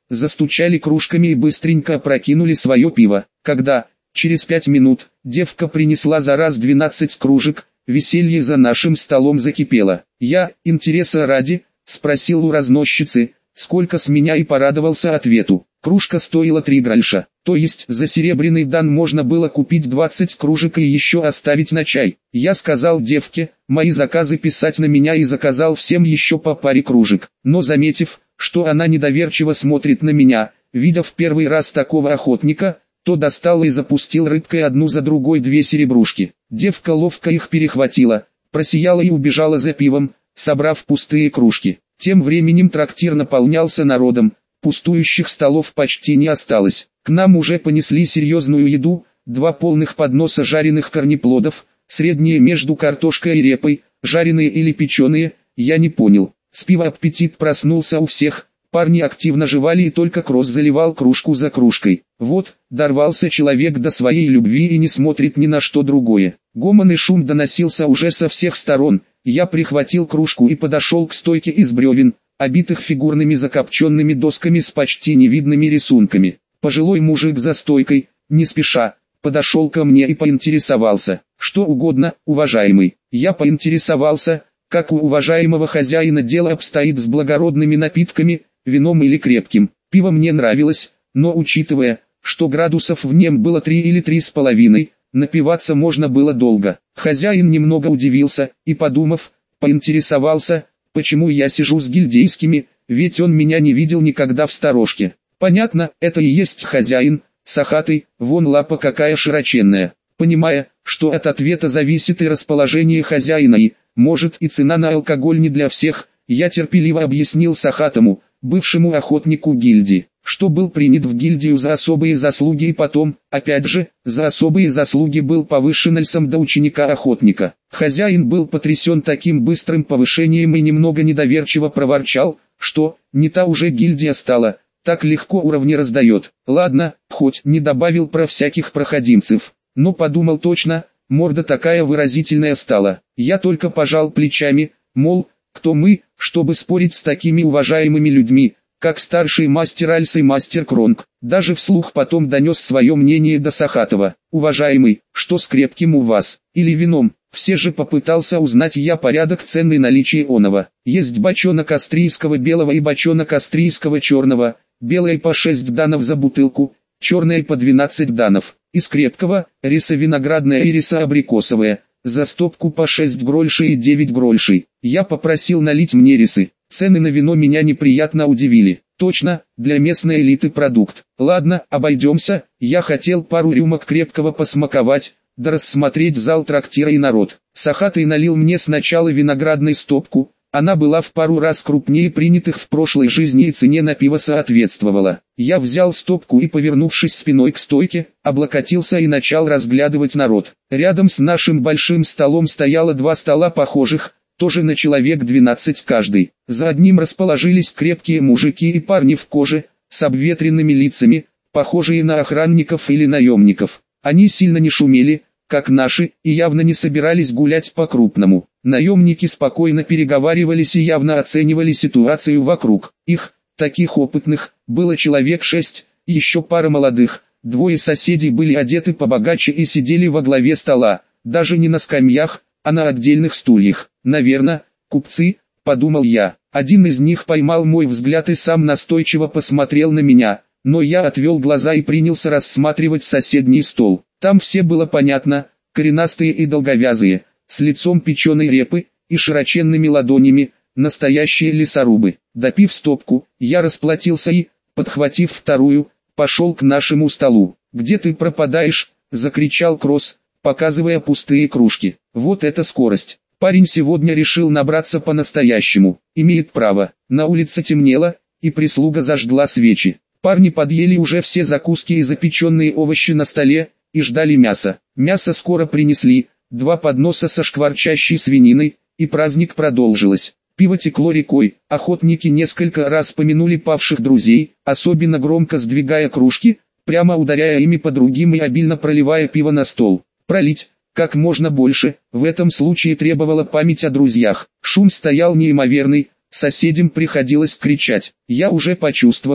застучали кружками и быстренько опрокинули свое пиво. Когда, через пять минут, девка принесла за раз двенадцать кружек, веселье за нашим столом закипело. Я, интереса ради, спросил у разносчицы, сколько с меня, и порадовался ответу. Кружка стоила три гральша, то есть за серебряный дан можно было купить двадцать кружек и еще оставить на чай. Я сказал девке, мои заказы писать на меня, и заказал всем еще по паре кружек. Но заметив, что она недоверчиво смотрит на меня, видя в первый раз такого охотника, то достал и запустил рыбкой одну за другой две серебрушки. Девка ловко их перехватила, просияла и убежала за пивом, собрав пустые кружки. Тем временем трактир наполнялся народом, пустующих столов почти не осталось. К нам уже понесли серьезную еду, два полных подноса жареных корнеплодов, средние между картошкой и репой, жареные или печеные, я не понял. С пива аппетит проснулся у всех, парни активно жевали, и только Кросс заливал кружку за кружкой. Вот, дорвался человек до своей любви и не смотрит ни на что другое. Гомон и шум доносился уже со всех сторон. Я прихватил кружку и подошел к стойке из бревен, обитых фигурными закопченными досками с почти невидными рисунками. Пожилой мужик за стойкой, не спеша, подошел ко мне и поинтересовался: «Что угодно, уважаемый?» Я поинтересовался, как у уважаемого хозяина дело обстоит с благородными напитками, вином или крепким. Пиво мне нравилось, но учитывая, что градусов в нем было три или три с половиной, напиваться можно было долго. Хозяин немного удивился и, подумав, поинтересовался, почему я сижу с гильдейскими, ведь он меня не видел никогда в сторожке. Понятно, это и есть хозяин, сахатый, вон лапа какая широченная. Понимая, что от ответа зависит и расположение хозяина и, может, и цена на алкоголь не для всех, я терпеливо объяснил сахатому, бывшему охотнику гильдии, что был принят в гильдию за особые заслуги и потом, опять же, за особые заслуги был повышен льсом до ученика-охотника. Хозяин был потрясен таким быстрым повышением и немного недоверчиво проворчал, что не та уже гильдия стала, так легко уровни раздает. Ладно, хоть не добавил про всяких проходимцев, но подумал точно, морда такая выразительная стала. Я только пожал плечами, мол, кто мы, чтобы спорить с такими уважаемыми людьми, как старший мастер Альс и мастер Кронг. Даже вслух потом донес свое мнение до Сахатова. «Уважаемый, что с крепким у вас? Или вином?» Все же попытался узнать я порядок цен и наличие оного. Есть бочонок австрийского белого и бочонок австрийского черного, белый по шесть данов за бутылку, черный по двенадцать данов. Из крепкого, риса виноградная и риса абрикосовая, за стопку по шесть грольшей и девять грольшей. Я попросил налить мне рисы. Цены на вино меня неприятно удивили. Точно, для местной элиты продукт. Ладно, обойдемся, я хотел пару рюмок крепкого посмаковать, да рассмотреть зал трактира и народ. Сахатый налил мне сначала виноградной стопку, она была в пару раз крупнее принятых в прошлой жизни и цене на пиво соответствовала. Я взял стопку и, повернувшись спиной к стойке, облокотился и начал разглядывать народ. Рядом с нашим большим столом стояло два стола похожих, тоже на человек двенадцать каждый. За одним расположились крепкие мужики и парни в коже, с обветренными лицами, похожие на охранников или наемников. Они сильно не шумели, как наши, и явно не собирались гулять по-крупному. Наемники спокойно переговаривались и явно оценивали ситуацию вокруг. Их, таких опытных, было человек шесть, еще пара молодых. Двое соседей были одеты побогаче и сидели во главе стола, даже не на скамьях, а на отдельных стульях. Наверное, купцы, подумал я. Один из них поймал мой взгляд и сам настойчиво посмотрел на меня, но я отвел глаза и принялся рассматривать соседний стол. Там все было понятно, коренастые и долговязые, с лицом печеной репы и широченными ладонями, настоящие лесорубы. Допив стопку, я расплатился и, подхватив вторую, пошел к нашему столу. «Где ты пропадаешь?» — закричал Кросс, показывая пустые кружки. «Вот это скорость! Парень сегодня решил набраться по-настоящему. Имеет право». На улице темнело, и прислуга зажгла свечи. Парни подъели уже все закуски и запеченные овощи на столе, и ждали мяса. Мясо скоро принесли, два подноса со шкварчащей свининой, и праздник продолжилось. Пиво текло рекой, охотники несколько раз помянули павших друзей, особенно громко сдвигая кружки, прямо ударяя ими по другим и обильно проливая пиво на стол. Пролить, как можно больше, в этом случае требовала память о друзьях. Шум стоял неимоверный, соседям приходилось кричать. Я уже почувствовал,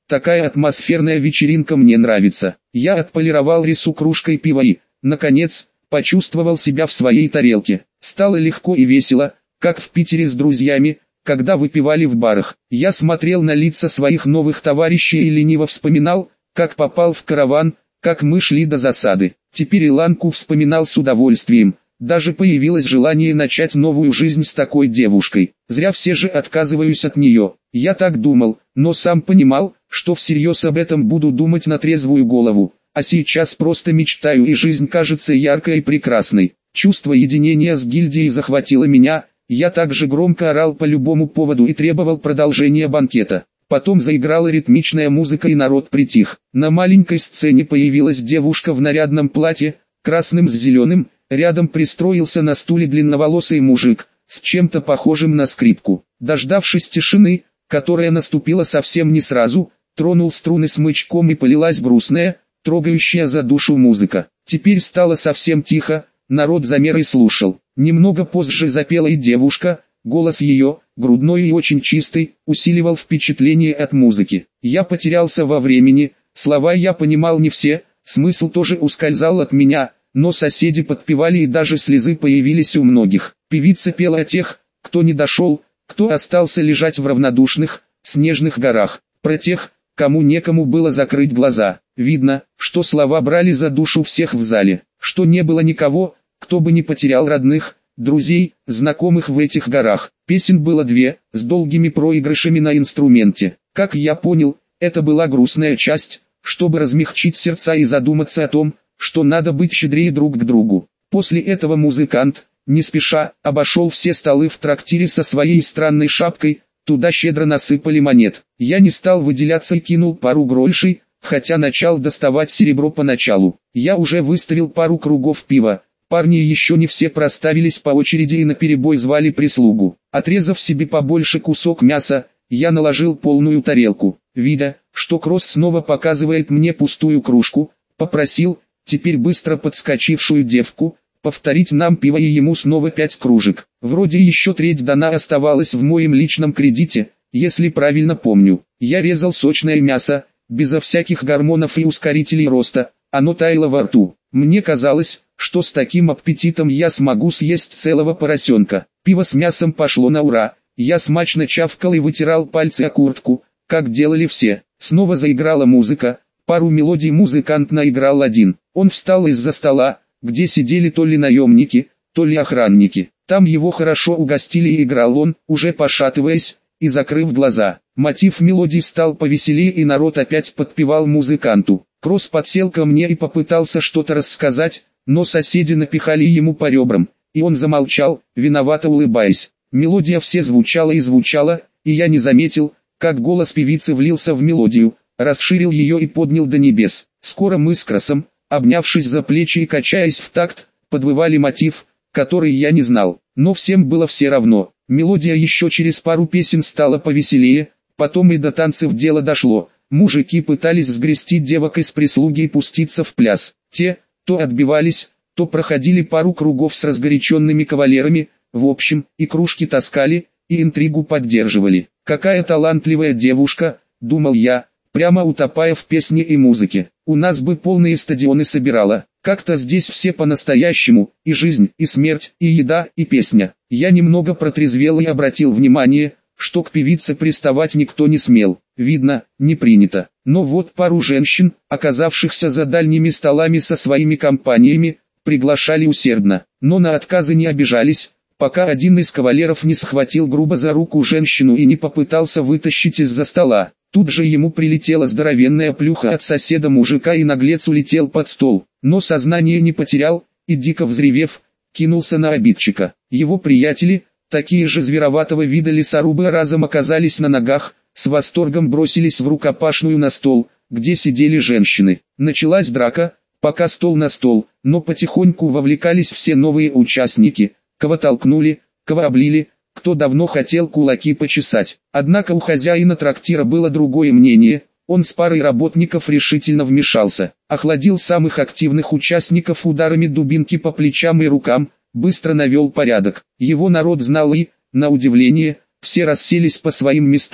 Такая атмосферная вечеринка мне нравится. Я отполировал рису кружкой пива и, наконец, почувствовал себя в своей тарелке. Стало легко и весело, как в Питере с друзьями, когда выпивали в барах. Я смотрел на лица своих новых товарищей и лениво вспоминал, как попал в караван, как мы шли до засады. Теперь Иланку вспоминал с удовольствием. Даже появилось желание начать новую жизнь с такой девушкой. Зря все же отказываюсь от нее. Я так думал, но сам понимал, что всерьез об этом буду думать на трезвую голову. А сейчас просто мечтаю, и жизнь кажется яркой и прекрасной. Чувство единения с гильдией захватило меня. Я также громко орал по любому поводу и требовал продолжения банкета. Потом заиграла ритмичная музыка и народ притих. На маленькой сцене появилась девушка в нарядном платье, красным с зеленым. Рядом пристроился на стуле длинноволосый мужик, с чем-то похожим на скрипку. Дождавшись тишины, которая наступила совсем не сразу, тронул струны смычком и полилась грустная, трогающая за душу музыка. Теперь стало совсем тихо, народ замер и слушал. Немного позже запела и девушка, голос ее, грудной и очень чистый, усиливал впечатление от музыки. Я потерялся во времени, слова я понимал не все, смысл тоже ускользал от меня. Но соседи подпевали, и даже слезы появились у многих. Певица пела о тех, кто не дошел, кто остался лежать в равнодушных, снежных горах. Про тех, кому некому было закрыть глаза. Видно, что слова брали за душу всех в зале. Что не было никого, кто бы не потерял родных, друзей, знакомых в этих горах. Песен было две, с долгими проигрышами на инструменте. Как я понял, это была грустная часть, чтобы размягчить сердца и задуматься о том, что надо быть щедрее друг к другу. После этого музыкант, не спеша, обошел все столы в трактире со своей странной шапкой, туда щедро насыпали монет. Я не стал выделяться и кинул пару грошей, хотя начал доставать серебро поначалу. Я уже выставил пару кругов пива, парни еще не все проставились по очереди и наперебой звали прислугу. Отрезав себе побольше кусок мяса, я наложил полную тарелку. Видя, что Кросс снова показывает мне пустую кружку, попросил, теперь быстро подскочившую девку, повторить нам пиво, и ему снова пять кружек. Вроде еще треть дана оставалась в моем личном кредите, если правильно помню. Я резал сочное мясо, безо всяких гормонов и ускорителей роста, оно таяло во рту. Мне казалось, что с таким аппетитом я смогу съесть целого поросенка. Пиво с мясом пошло на ура, я смачно чавкал и вытирал пальцы о куртку, как делали все. Снова заиграла музыка. Пару мелодий музыкант наиграл один. Он встал из-за стола, где сидели то ли наемники, то ли охранники. Там его хорошо угостили, и играл он, уже пошатываясь, и закрыв глаза. Мотив мелодии стал повеселее, и народ опять подпевал музыканту. Кросс подсел ко мне и попытался что-то рассказать, но соседи напихали ему по ребрам, и он замолчал, виновато улыбаясь. Мелодия все звучала и звучала, и я не заметил, как голос певицы влился в мелодию, расширил ее и поднял до небес. Скоро мы с Кроссом, обнявшись за плечи и качаясь в такт, подвывали мотив, который я не знал. Но всем было все равно. Мелодия еще через пару песен стала повеселее, потом и до танцев дело дошло. Мужики пытались сгрести девок из прислуги и пуститься в пляс. Те, то отбивались, то проходили пару кругов с разгоряченными кавалерами, в общем, и кружки таскали, и интригу поддерживали. Какая талантливая девушка, думал я, прямо утопая в песне и музыке. У нас бы полные стадионы собирала. Как-то здесь все по-настоящему, и жизнь, и смерть, и еда, и песня. Я немного протрезвел и обратил внимание, что к певице приставать никто не смел. Видно, не принято. Но вот пару женщин, оказавшихся за дальними столами со своими компаниями, приглашали усердно, но на отказы не обижались, пока один из кавалеров не схватил грубо за руку женщину и не попытался вытащить из-за стола. Тут же ему прилетела здоровенная плюха от соседа мужика, и наглец улетел под стол, но сознание не потерял, и дико взревев, кинулся на обидчика. Его приятели, такие же звероватого вида лесорубы, разом оказались на ногах, с восторгом бросились в рукопашную на стол, где сидели женщины. Началась драка, пока стол на стол, но потихоньку вовлекались все новые участники, кого толкнули, кого облили, кто давно хотел кулаки почесать. Однако у хозяина трактира было другое мнение, он с парой работников решительно вмешался, охладил самых активных участников ударами дубинки по плечам и рукам, быстро навел порядок. Его народ знал и, на удивление, все расселись по своим местам,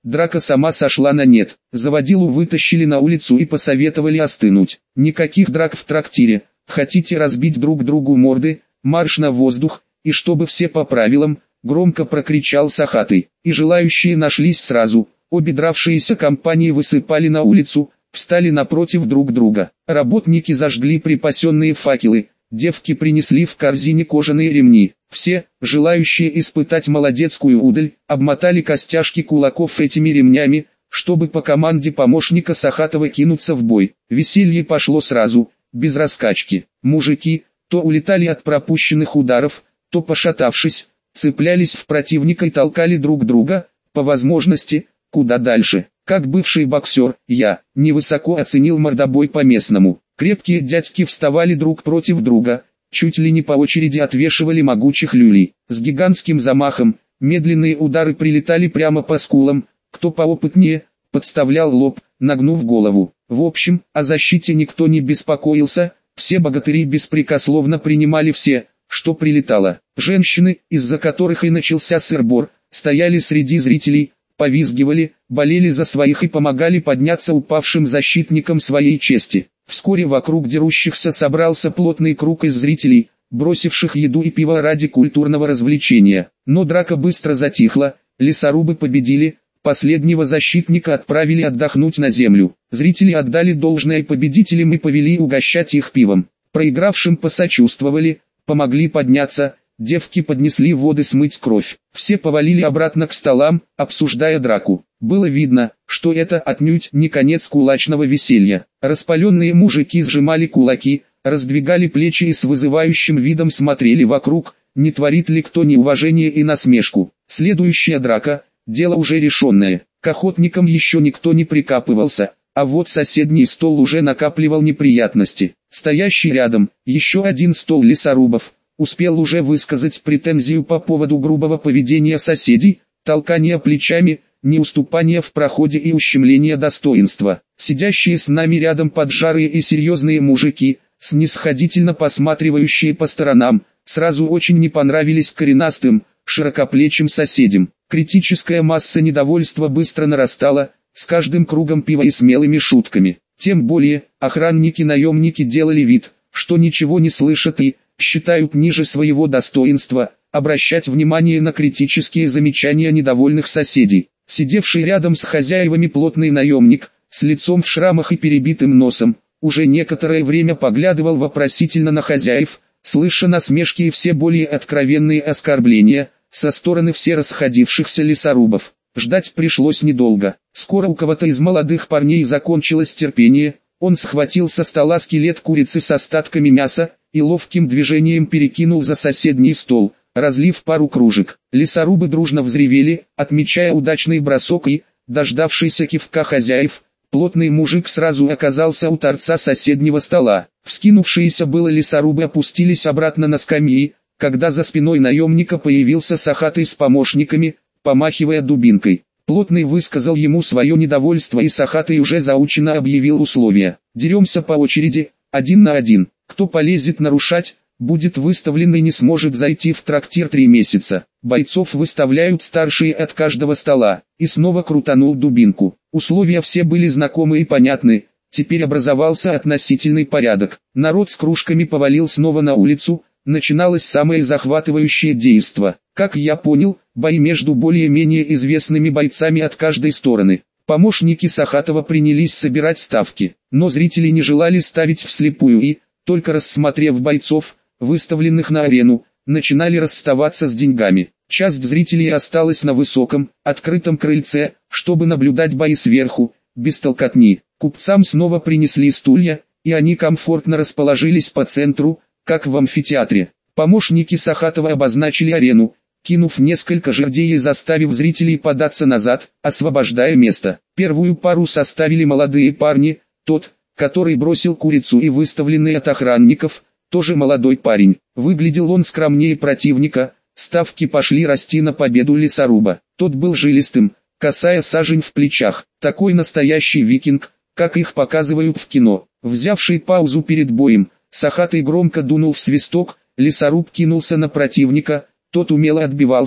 драка сама сошла на нет. Заводилу вытащили на улицу и посоветовали остынуть. Никаких драк в трактире. Хотите разбить друг другу морды, марш на воздух, и чтобы все по правилам, громко прокричал Сахатый. И желающие нашлись сразу. Обе дравшиеся компании высыпали на улицу, встали напротив друг друга. Работники зажгли припасенные факелы, девки принесли в корзине кожаные ремни. Все, желающие испытать молодецкую удаль, обмотали костяшки кулаков этими ремнями, чтобы по команде помощника Сахатова кинуться в бой. Веселье пошло сразу, без раскачки. Мужики, то улетали от пропущенных ударов, то пошатавшись, цеплялись в противника и толкали друг друга, по возможности, куда дальше. Как бывший боксер, я невысоко оценил мордобой по-местному. Крепкие дядьки вставали друг против друга, чуть ли не по очереди отвешивали могучих люлей. С гигантским замахом, медленные удары прилетали прямо по скулам, кто поопытнее, подставлял лоб, нагнув голову. В общем, о защите никто не беспокоился, все богатыри беспрекословно принимали все, что прилетало. Женщины, из-за которых и начался сыр-бор, стояли среди зрителей, повизгивали, болели за своих и помогали подняться упавшим защитникам своей чести. Вскоре вокруг дерущихся собрался плотный круг из зрителей, бросивших еду и пиво ради культурного развлечения. Но драка быстро затихла, лесорубы победили, последнего защитника отправили отдохнуть на землю. Зрители отдали должное победителям и повели угощать их пивом. Проигравшим посочувствовали, помогли подняться. Девки поднесли воды смыть кровь. Все повалили обратно к столам, обсуждая драку. Было видно, что это отнюдь не конец кулачного веселья. Распаленные мужики сжимали кулаки, раздвигали плечи и с вызывающим видом смотрели вокруг, не творит ли кто неуважение и насмешку. Следующая драка – дело уже решенное. К охотникам еще никто не прикапывался, а вот соседний стол уже накапливал неприятности. Стоящий рядом, еще один стол лесорубов – успел уже высказать претензию по поводу грубого поведения соседей, толкания плечами, неуступания в проходе и ущемления достоинства. Сидящие с нами рядом поджарые и серьезные мужики, снисходительно посматривающие по сторонам, сразу очень не понравились коренастым, широкоплечим соседям. Критическая масса недовольства быстро нарастала, с каждым кругом пива и смелыми шутками. Тем более, охранники-наемники делали вид, что ничего не слышат и считают ниже своего достоинства обращать внимание на критические замечания недовольных соседей. Сидевший рядом с хозяевами плотный наемник, с лицом в шрамах и перебитым носом, уже некоторое время поглядывал вопросительно на хозяев, слыша насмешки и все более откровенные оскорбления со стороны все расходившихся лесорубов. Ждать пришлось недолго. Скоро у кого-то из молодых парней закончилось терпение, он схватил со стола скелет курицы с остатками мяса и ловким движением перекинул за соседний стол, разлив пару кружек. Лесорубы дружно взревели, отмечая удачный бросок и, дождавшийся кивка хозяев, плотный мужик сразу оказался у торца соседнего стола. Вскинувшиеся было лесорубы опустились обратно на скамьи, когда за спиной наемника появился Сахатый с помощниками, помахивая дубинкой. Плотный высказал ему свое недовольство и Сахатый уже заучено объявил условия. Деремся по очереди, один на один. Кто полезет нарушать, будет выставлен и не сможет зайти в трактир три месяца. Бойцов выставляют старшие от каждого стола. И снова крутанул дубинку. Условия все были знакомы и понятны. Теперь образовался относительный порядок. Народ с кружками повалил снова на улицу. Начиналось самое захватывающее действо. Как я понял, бои между более-менее известными бойцами от каждой стороны. Помощники Сахатова принялись собирать ставки. Но зрители не желали ставить вслепую и, только рассмотрев бойцов, выставленных на арену, начинали расставаться с деньгами. Часть зрителей осталась на высоком, открытом крыльце, чтобы наблюдать бои сверху, без толкотни. Купцам снова принесли стулья, и они комфортно расположились по центру, как в амфитеатре. Помощники Сахатова обозначили арену, кинув несколько жердей и заставив зрителей податься назад, освобождая место. Первую пару составили молодые парни, тот, который бросил курицу и выставленный от охранников, тоже молодой парень. Выглядел он скромнее противника, ставки пошли расти на победу лесоруба. Тот был жилистым, косая сажень в плечах, такой настоящий викинг, как их показывают в кино. Взявший паузу перед боем, Сахатый громко дунул в свисток, лесоруб кинулся на противника, тот умело отбивался,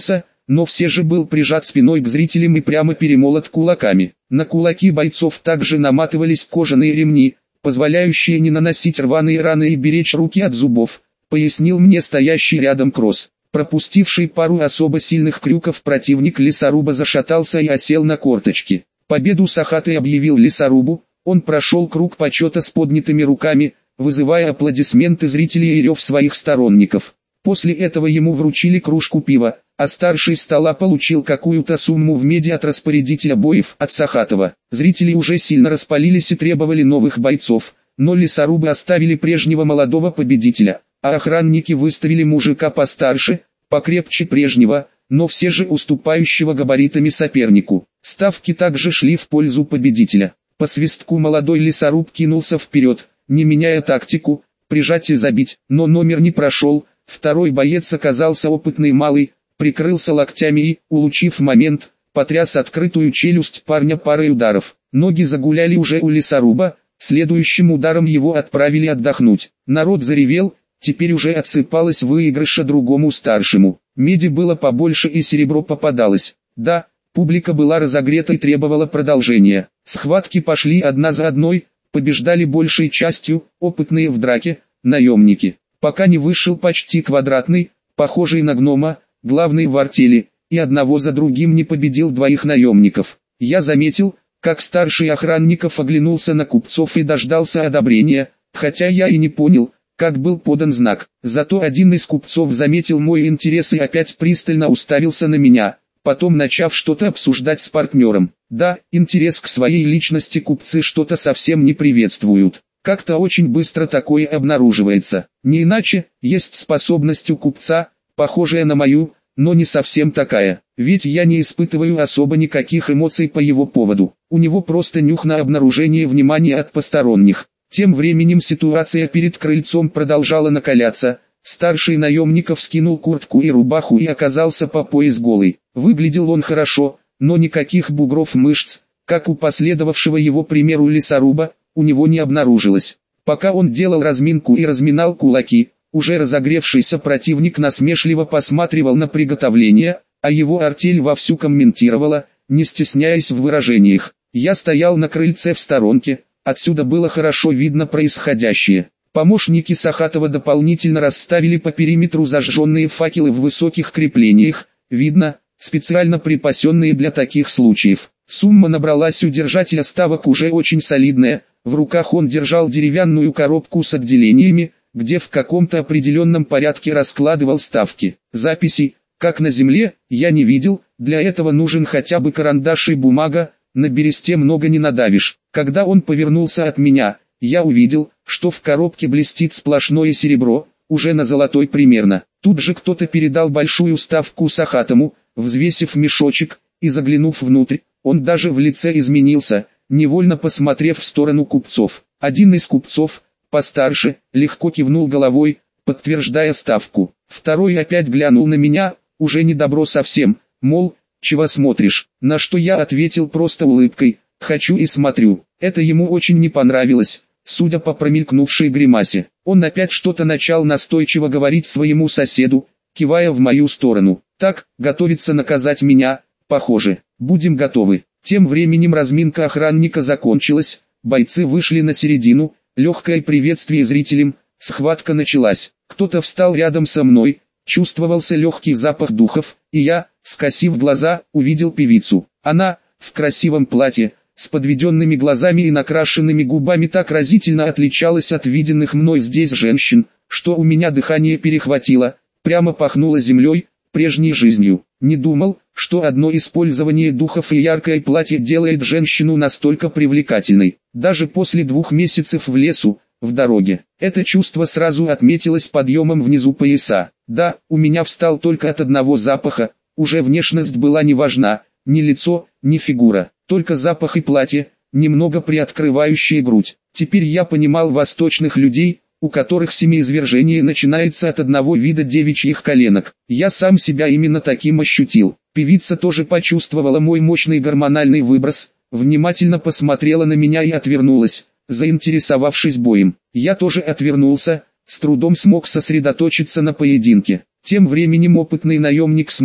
но все же был прижат спиной к зрителям и прямо перемолот кулаками. На кулаки бойцов также наматывались кожаные ремни, позволяющие не наносить рваные раны и беречь руки от зубов, пояснил мне стоящий рядом Кросс. Пропустивший пару особо сильных крюков противник лесоруба зашатался и осел на корточки. Победу Сахатый объявил лесорубу, он прошел круг почета с поднятыми руками, вызывая аплодисменты зрителей и рев своих сторонников. После этого ему вручили кружку пива, а старший стола получил какую-то сумму в меди от распорядителя боев, от Сахатова. Зрители уже сильно распалились и требовали новых бойцов, но лесорубы оставили прежнего молодого победителя, а охранники выставили мужика постарше, покрепче прежнего, но все же уступающего габаритами сопернику. Ставки также шли в пользу победителя. По свистку молодой лесоруб кинулся вперед, не меняя тактику, прижать и забить, но номер не прошел. Второй боец оказался опытный малый, прикрылся локтями и, улучив момент, потряс открытую челюсть парня парой ударов. Ноги загуляли уже у лесоруба, следующим ударом его отправили отдохнуть. Народ заревел, теперь уже отсыпалось выигрыша другому старшему. Меди было побольше и серебро попадалось. Да, публика была разогрета и требовала продолжения. Схватки пошли одна за одной, побеждали большей частью, опытные в драке, наемники. Пока не вышел почти квадратный, похожий на гнома, главный в артели, и одного за другим не победил двоих наемников. Я заметил, как старший охранников оглянулся на купцов и дождался одобрения, хотя я и не понял, как был подан знак. Зато один из купцов заметил мой интерес и опять пристально уставился на меня, потом начав что-то обсуждать с партнером. Да, интерес к своей личности купцы что-то совсем не приветствуют. Как-то очень быстро такое обнаруживается. Не иначе, есть способность у купца, похожая на мою, но не совсем такая. Ведь я не испытываю особо никаких эмоций по его поводу. У него просто нюх на обнаружение внимания от посторонних. Тем временем ситуация перед крыльцом продолжала накаляться. Старший наемников скинул куртку и рубаху и оказался по пояс голый. Выглядел он хорошо, но никаких бугров мышц, как у последовавшего его примеру лесоруба, у него не обнаружилось. Пока он делал разминку и разминал кулаки, уже разогревшийся противник насмешливо посматривал на приготовление, а его артель вовсю комментировала, не стесняясь в выражениях. Я стоял на крыльце в сторонке, отсюда было хорошо видно происходящее. Помощники Сахатова дополнительно расставили по периметру зажженные факелы в высоких креплениях, видно, специально припасенные для таких случаев. Сумма набралась у держателя ставок уже очень солидная, в руках он держал деревянную коробку с отделениями, где в каком-то определенном порядке раскладывал ставки. Записей, как на земле, я не видел, для этого нужен хотя бы карандаш и бумага, на бересте много не надавишь. Когда он повернулся от меня, я увидел, что в коробке блестит сплошное серебро, уже на золотой примерно. Тут же кто-то передал большую ставку Сахатому, взвесив мешочек, и заглянув внутрь, он даже в лице изменился, невольно посмотрев в сторону купцов. Один из купцов, постарше, легко кивнул головой, подтверждая ставку. Второй опять глянул на меня, уже недобро совсем, мол, чего смотришь, на что я ответил просто улыбкой, хочу и смотрю. Это ему очень не понравилось, судя по промелькнувшей гримасе. Он опять что-то начал настойчиво говорить своему соседу, кивая в мою сторону. Так, готовится наказать меня, похоже, будем готовы. Тем временем разминка охранника закончилась, бойцы вышли на середину, легкое приветствие зрителям, схватка началась. Кто-то встал рядом со мной, чувствовался легкий запах духов, и я, скосив глаза, увидел певицу. Она, в красивом платье, с подведенными глазами и накрашенными губами так разительно отличалась от виденных мной здесь женщин, что у меня дыхание перехватило, прямо пахнуло землей, прежней жизнью. Не думал, что одно использование духов и яркое платье делает женщину настолько привлекательной. Даже после двух месяцев в лесу, в дороге, это чувство сразу отметилось подъемом внизу пояса. Да, у меня встал только от одного запаха, уже внешность была не важна, ни лицо, ни фигура, только запах и платье, немного приоткрывающие грудь. Теперь я понимал восточных людей, у которых семяизвержение начинается от одного вида девичьих коленок. Я сам себя именно таким ощутил. Певица тоже почувствовала мой мощный гормональный выброс, внимательно посмотрела на меня и отвернулась, заинтересовавшись боем. Я тоже отвернулся, с трудом смог сосредоточиться на поединке. Тем временем опытный наемник смог,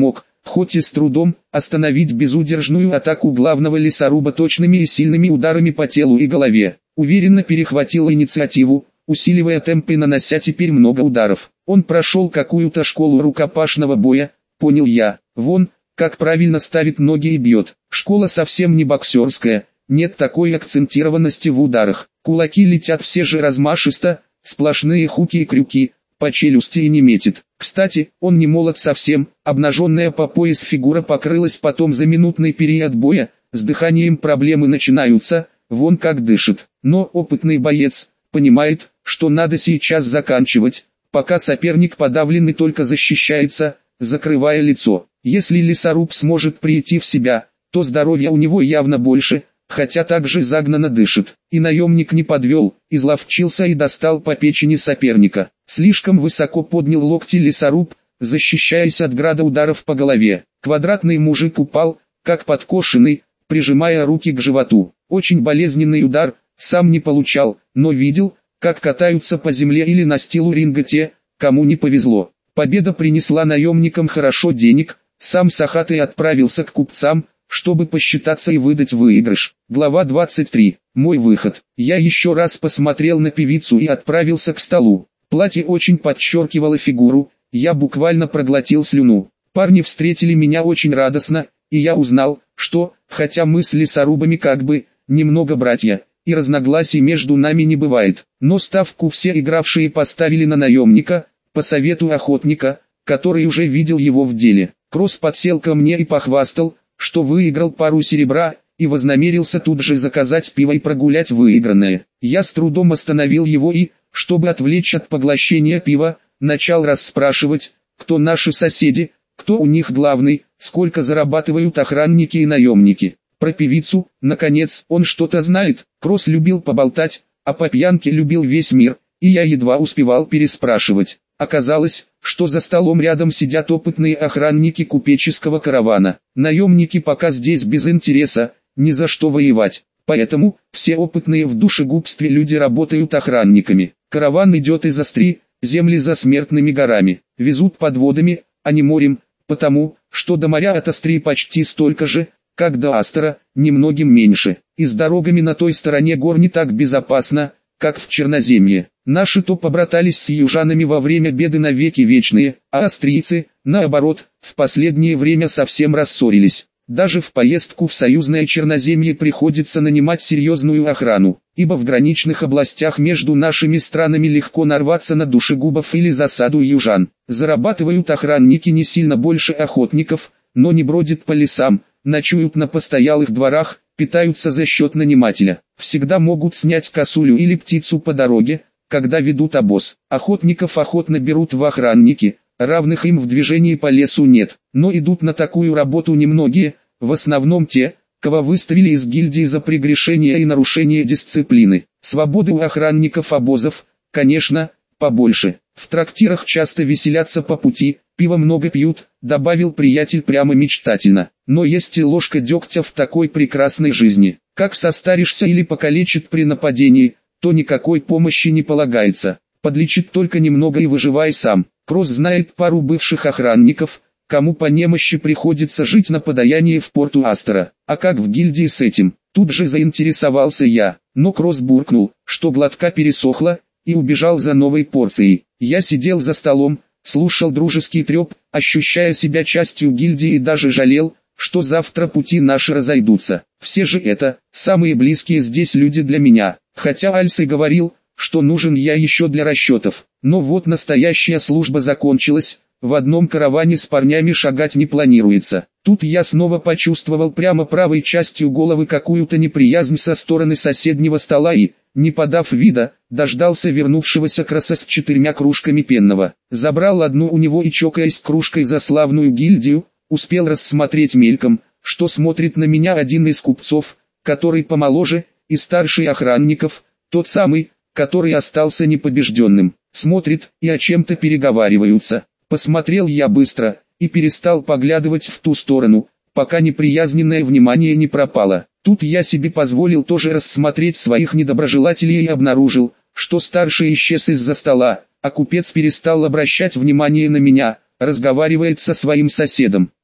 хоть и с трудом, остановить безудержную атаку главного лесоруба точными и сильными ударами по телу и голове. Уверенно перехватил инициативу, усиливая темп и нанося теперь много ударов. Он прошел какую-то школу рукопашного боя, понял я. Вон, как правильно ставит ноги и бьет. Школа совсем не боксерская, нет такой акцентированности в ударах. Кулаки летят все же размашисто, сплошные хуки и крюки, по челюсти и не метит. Кстати, он не молод совсем, обнаженная по пояс фигура покрылась потом за минутный период боя, с дыханием проблемы начинаются, вон как дышит. Но опытный боец понимает, что надо сейчас заканчивать, пока соперник подавлен и только защищается, закрывая лицо. Если лесоруб сможет прийти в себя, то здоровья у него явно больше, хотя также загнанно дышит. И наемник не подвел, изловчился и достал по печени соперника. Слишком высоко поднял локти лесоруб, защищаясь от града ударов по голове. Квадратный мужик упал, как подкошенный, прижимая руки к животу. Очень болезненный удар, сам не получал, но видел, как катаются по земле или на стилу ринга те, кому не повезло. Победа принесла наемникам хорошо денег, сам Сахатый отправился к купцам, чтобы посчитаться и выдать выигрыш. Глава двадцать три. Мой выход. Я еще раз посмотрел на певицу и отправился к столу. Платье очень подчеркивало фигуру, я буквально проглотил слюну. Парни встретили меня очень радостно, и я узнал, что, хотя мы с лесорубами как бы, немного братья, и разногласий между нами не бывает, но ставку все игравшие поставили на наемника, по совету охотника, который уже видел его в деле. Кросс подсел ко мне и похвастал, что выиграл пару серебра, и вознамерился тут же заказать пиво и прогулять выигранное. Я с трудом остановил его и, чтобы отвлечь от поглощения пива, начал расспрашивать, кто наши соседи, кто у них главный, сколько зарабатывают охранники и наемники. Про певицу, наконец, он что-то знает. Кросс любил поболтать, а по пьянке любил весь мир, и я едва успевал переспрашивать. Оказалось, что за столом рядом сидят опытные охранники купеческого каравана. Наемники пока здесь без интереса, ни за что воевать. Поэтому, все опытные в душегубстве люди работают охранниками. Караван идет из Астри, земли за смертными горами. Везут подводами, а не морем, потому, что до моря от Астри почти столько же, как до Астера, немногим меньше. И с дорогами на той стороне гор не так безопасно, как в Черноземье. Наши то побратались с южанами во время беды навеки вечные, а астрийцы, наоборот, в последнее время совсем рассорились. Даже в поездку в союзное Черноземье приходится нанимать серьезную охрану, ибо в граничных областях между нашими странами легко нарваться на душегубов или засаду южан. Зарабатывают охранники не сильно больше охотников, но не бродят по лесам, ночуют на постоялых дворах, питаются за счет нанимателя. Всегда могут снять косулю или птицу по дороге, когда ведут обоз. Охотников охотно берут в охранники, равных им в движении по лесу нет, но идут на такую работу немногие, в основном те, кого выставили из гильдии за прегрешение и нарушение дисциплины. Свободы у охранников обозов, конечно, побольше. В трактирах часто веселятся по пути, пива много пьют, добавил приятель прямо мечтательно. Но есть и ложка дегтя в такой прекрасной жизни. Как состаришься или покалечит при нападении, то никакой помощи не полагается. Подлечит только немного и выживай сам. Кросс знает пару бывших охранников, кому по немощи приходится жить на подаянии в порту Астера. А как в гильдии с этим? Тут же заинтересовался я, но Кросс буркнул, что глотка пересохла, и убежал за новой порцией. Я сидел за столом, слушал дружеский треп, ощущая себя частью гильдии и даже жалел, что завтра пути наши разойдутся. Все же это, самые близкие здесь люди для меня, хотя Альсей говорил, что нужен я еще для расчетов. Но вот настоящая служба закончилась, в одном караване с парнями шагать не планируется. Тут я снова почувствовал прямо правой частью головы какую-то неприязнь со стороны соседнего стола и, не подав вида, дождался вернувшегося Кросса с четырьмя кружками пенного. Забрал одну у него и, чокаясь кружкой за славную гильдию, успел рассмотреть мельком, что смотрит на меня один из купцов, который помоложе, и старший охранников, тот самый, который остался непобежденным. Смотрит, и о чем-то переговариваются. Посмотрел я быстро, и перестал поглядывать в ту сторону, пока неприязненное внимание не пропало. Тут я себе позволил тоже рассмотреть своих недоброжелателей и обнаружил, что старший исчез из-за стола, а купец перестал обращать внимание на меня, разговаривает со своим соседом.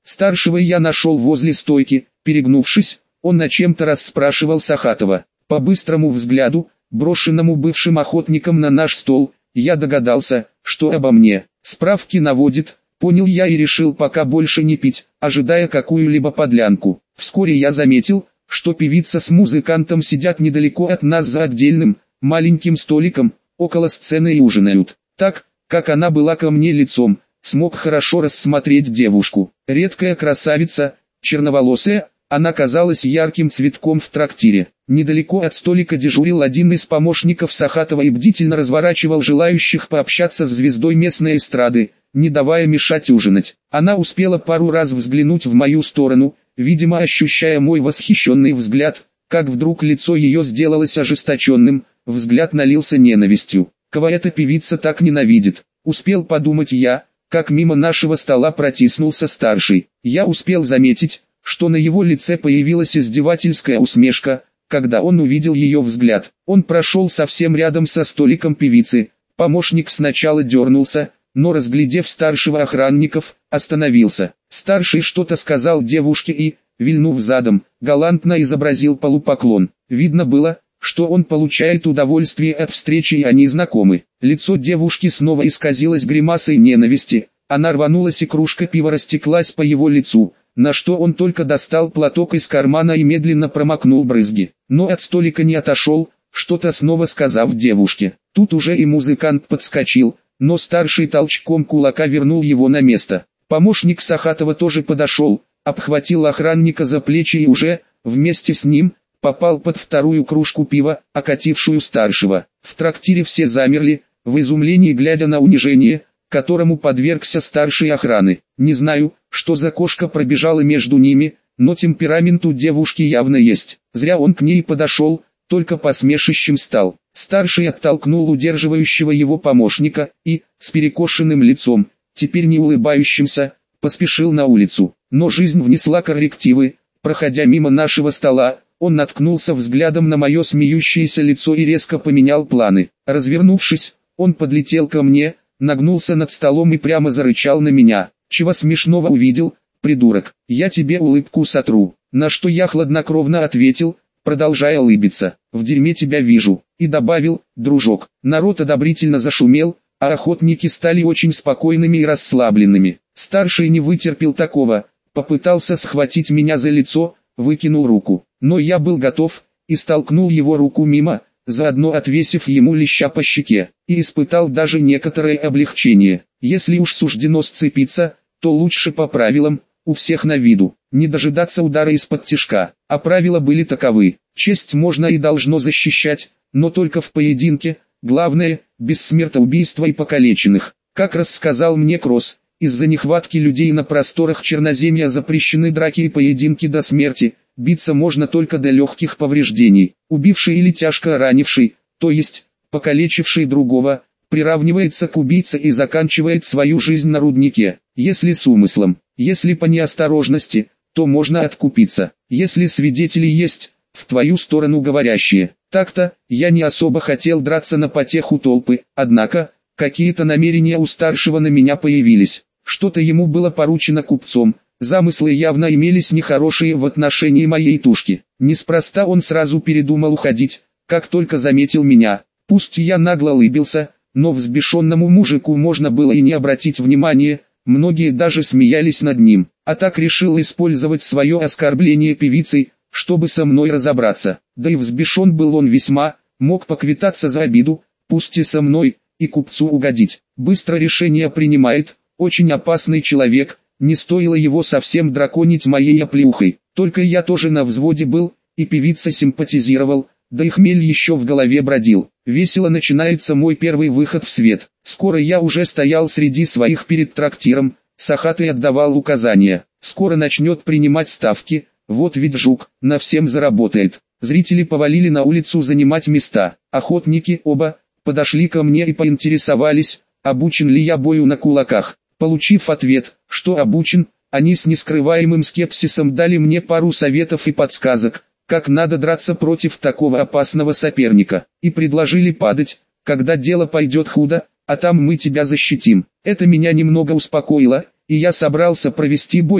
Старшего я нашел возле стойки, перегнувшись, он на чем-то расспрашивал Сахатова. По быстрому взгляду, брошенному бывшим охотником на наш стол, я догадался, что обо мне справки наводит, понял я и решил пока больше не пить, ожидая какую-либо подлянку. Вскоре я заметил, что певица с музыкантом сидят недалеко от нас за отдельным, маленьким столиком, около сцены и ужинают. Так, как она была ко мне лицом, смог хорошо рассмотреть девушку. Редкая красавица, черноволосая, она казалась ярким цветком в трактире. Недалеко от столика дежурил один из помощников Сахатова и бдительно разворачивал желающих пообщаться с звездой местной эстрады, не давая мешать ужинать. Она успела пару раз взглянуть в мою сторону, видимо ощущая мой восхищенный взгляд, как вдруг лицо ее сделалось ожесточенным, взгляд налился ненавистью. Кого эта певица так ненавидит? Успел подумать я, как мимо нашего стола протиснулся старший. Я успел заметить, что на его лице появилась издевательская усмешка, когда он увидел ее взгляд. Он прошел совсем рядом со столиком певицы. Помощник сначала дернулся, но, разглядев старшего охранников, остановился. Старший что-то сказал девушке и, вильнув задом, галантно изобразил полупоклон. Видно было, что он получает удовольствие от встречи и они знакомы. Лицо девушки снова исказилось гримасой ненависти. Она рванулась и кружка пива растеклась по его лицу, на что он только достал платок из кармана и медленно промокнул брызги. Но от столика не отошел, что-то снова сказав девушке. Тут уже и музыкант подскочил, но старший толчком кулака вернул его на место. Помощник Сахатова тоже подошел, обхватил охранника за плечи и уже, вместе с ним, попал под вторую кружку пива, окатившую старшего. В трактире все замерли, в изумлении глядя на унижение, которому подвергся старший охраны. Не знаю, что за кошка пробежала между ними, но темперамент у девушки явно есть. Зря он к ней подошел, только посмешищем стал. Старший оттолкнул удерживающего его помощника и, с перекошенным лицом, теперь не улыбающимся, поспешил на улицу. Но жизнь внесла коррективы. Проходя мимо нашего стола, он наткнулся взглядом на мое смеющееся лицо и резко поменял планы. Развернувшись, он подлетел ко мне, нагнулся над столом и прямо зарычал на меня. «Чего смешного увидел, придурок? Я тебе улыбку сотру». На что я хладнокровно ответил, продолжая улыбиться: «В дерьме тебя вижу», и добавил: «дружок». Народ одобрительно зашумел, а охотники стали очень спокойными и расслабленными. Старший не вытерпел такого, попытался схватить меня за лицо, выкинул руку. Но я был готов, и столкнул его руку мимо, заодно отвесив ему леща по щеке, и испытал даже некоторое облегчение. Если уж суждено сцепиться, то лучше по правилам, у всех на виду, не дожидаться удара из-под тишка. А правила были таковы: честь можно и должно защищать, но только в поединке, главное, без смертоубийства и покалеченных. Как рассказал мне Кросс, из-за нехватки людей на просторах Черноземья запрещены драки и поединки до смерти, биться можно только до легких повреждений. Убивший или тяжко ранивший, то есть, покалечивший другого, приравнивается к убийце и заканчивает свою жизнь на руднике. Если с умыслом, если по неосторожности, то можно откупиться. Если свидетели есть, в твою сторону говорящие. Так-то, я не особо хотел драться на потеху толпы, однако, какие-то намерения у старшего на меня появились. Что-то ему было поручено купцом, замыслы явно имелись нехорошие в отношении моей тушки. Неспроста он сразу передумал уходить, как только заметил меня. Пусть я нагло улыбился, но взбешенному мужику можно было и не обратить внимания, многие даже смеялись над ним. А так решил использовать свое оскорбление певицей, чтобы со мной разобраться. Да и взбешен был он весьма, мог поквитаться за обиду, пусть и со мной, и купцу угодить. Быстро решение принимает, очень опасный человек, не стоило его совсем драконить моей оплеухой. Только я тоже на взводе был, и певица симпатизировал, да и хмель еще в голове бродил. Весело начинается мой первый выход в свет. Скоро я уже стоял среди своих перед трактиром, Сахатый отдавал указания. Скоро начнет принимать ставки, вот ведь жук, на всем заработает. Зрители повалили на улицу занимать места. Охотники оба подошли ко мне и поинтересовались, обучен ли я бою на кулаках. Получив ответ, что обучен, они с нескрываемым скепсисом дали мне пару советов и подсказок, как надо драться против такого опасного соперника, и предложили падать, когда дело пойдет худо, а там мы тебя защитим. Это меня немного успокоило, и я собрался провести бой так,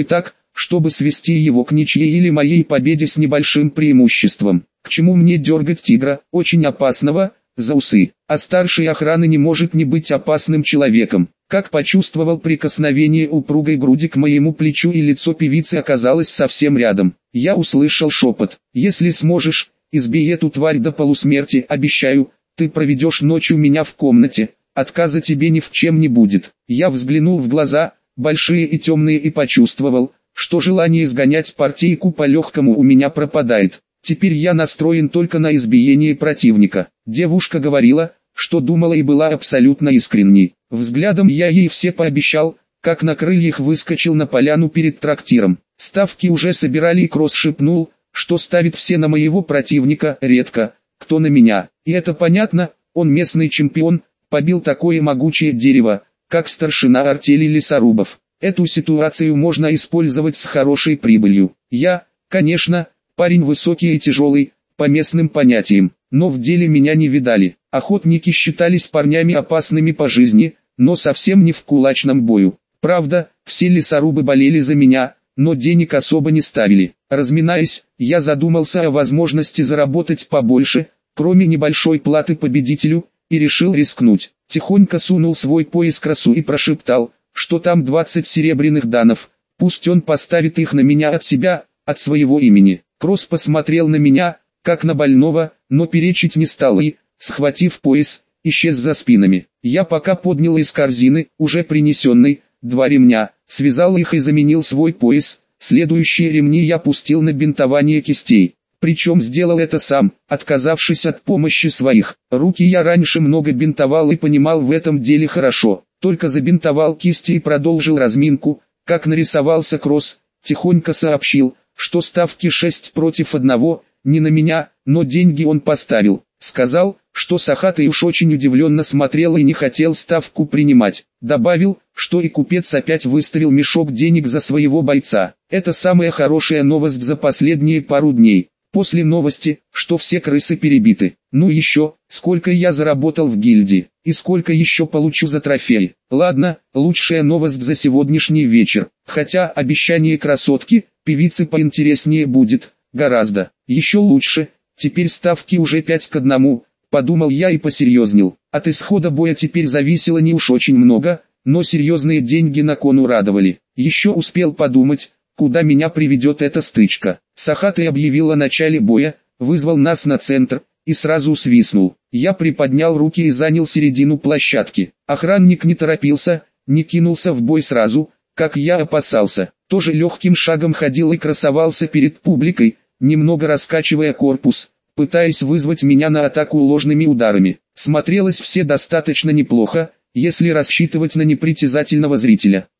чтобы свести его к ничьей или моей победе с небольшим преимуществом. К чему мне дергать тигра, очень опасного, за усы? А старший охраны не может не быть опасным человеком. Как почувствовал прикосновение упругой груди к моему плечу, и лицо певицы оказалось совсем рядом. Я услышал шепот: «Если сможешь, избей эту тварь до полусмерти, обещаю, ты проведешь ночь у меня в комнате, отказа тебе ни в чем не будет». Я взглянул в глаза, большие и темные, и почувствовал, что желание изгонять партийку по-легкому у меня пропадает. Теперь я настроен только на избиение противника. Девушка говорила, что думала, и была абсолютно искренней. Взглядом я ей все пообещал, как на крыльях выскочил на поляну перед трактиром. Ставки уже собирали, и Кросс шепнул, что ставит все на моего противника, редко, кто на меня. И это понятно, он местный чемпион, побил такое могучее дерево, как старшина артели лесорубов. Эту ситуацию можно использовать с хорошей прибылью. Я, конечно, парень высокий и тяжелый, по местным понятиям, но в деле меня не видали. Охотники считались парнями опасными по жизни, но совсем не в кулачном бою. Правда, все лесорубы болели за меня, но денег особо не ставили. Разминаясь, я задумался о возможности заработать побольше, кроме небольшой платы победителю, и решил рискнуть. Тихонько сунул свой пояс Кроссу и прошептал, что там двадцать серебряных данов, пусть он поставит их на меня от себя, от своего имени. Кросс посмотрел на меня, как на больного, но перечить не стал и, схватив пояс, исчез за спинами. Я пока поднял из корзины, уже принесенной, два ремня, связал их и заменил свой пояс. Следующие ремни я пустил на бинтование кистей. Причем сделал это сам, отказавшись от помощи своих. Руки я раньше много бинтовал и понимал в этом деле хорошо. Только забинтовал кисти и продолжил разминку, как нарисовался Кросс, тихонько сообщил, что ставки шесть против одного, не на меня, но деньги он поставил. Сказал, что Сахатый уж очень удивленно смотрел и не хотел ставку принимать. Добавил, что и купец опять выставил мешок денег за своего бойца. Это самая хорошая новость за последние пару дней. После новости, что все крысы перебиты. Ну еще, сколько я заработал в гильдии, и сколько еще получу за трофей. Ладно, лучшая новость за сегодняшний вечер. Хотя обещание красотки, певицы поинтереснее будет, гораздо. Еще лучше, теперь ставки уже пять к одному, подумал я и посерьезнел. От исхода боя теперь зависело не уж очень много, но серьезные деньги на кону радовали. Еще успел подумать, куда меня приведет эта стычка. Сахатый объявил о начале боя, вызвал нас на центр, и сразу свистнул. Я приподнял руки и занял середину площадки. Охранник не торопился, не кинулся в бой сразу, как я опасался. Тоже легким шагом ходил и красовался перед публикой, немного раскачивая корпус, пытаясь вызвать меня на атаку ложными ударами. Смотрелось все достаточно неплохо, если рассчитывать на непритязательного зрителя.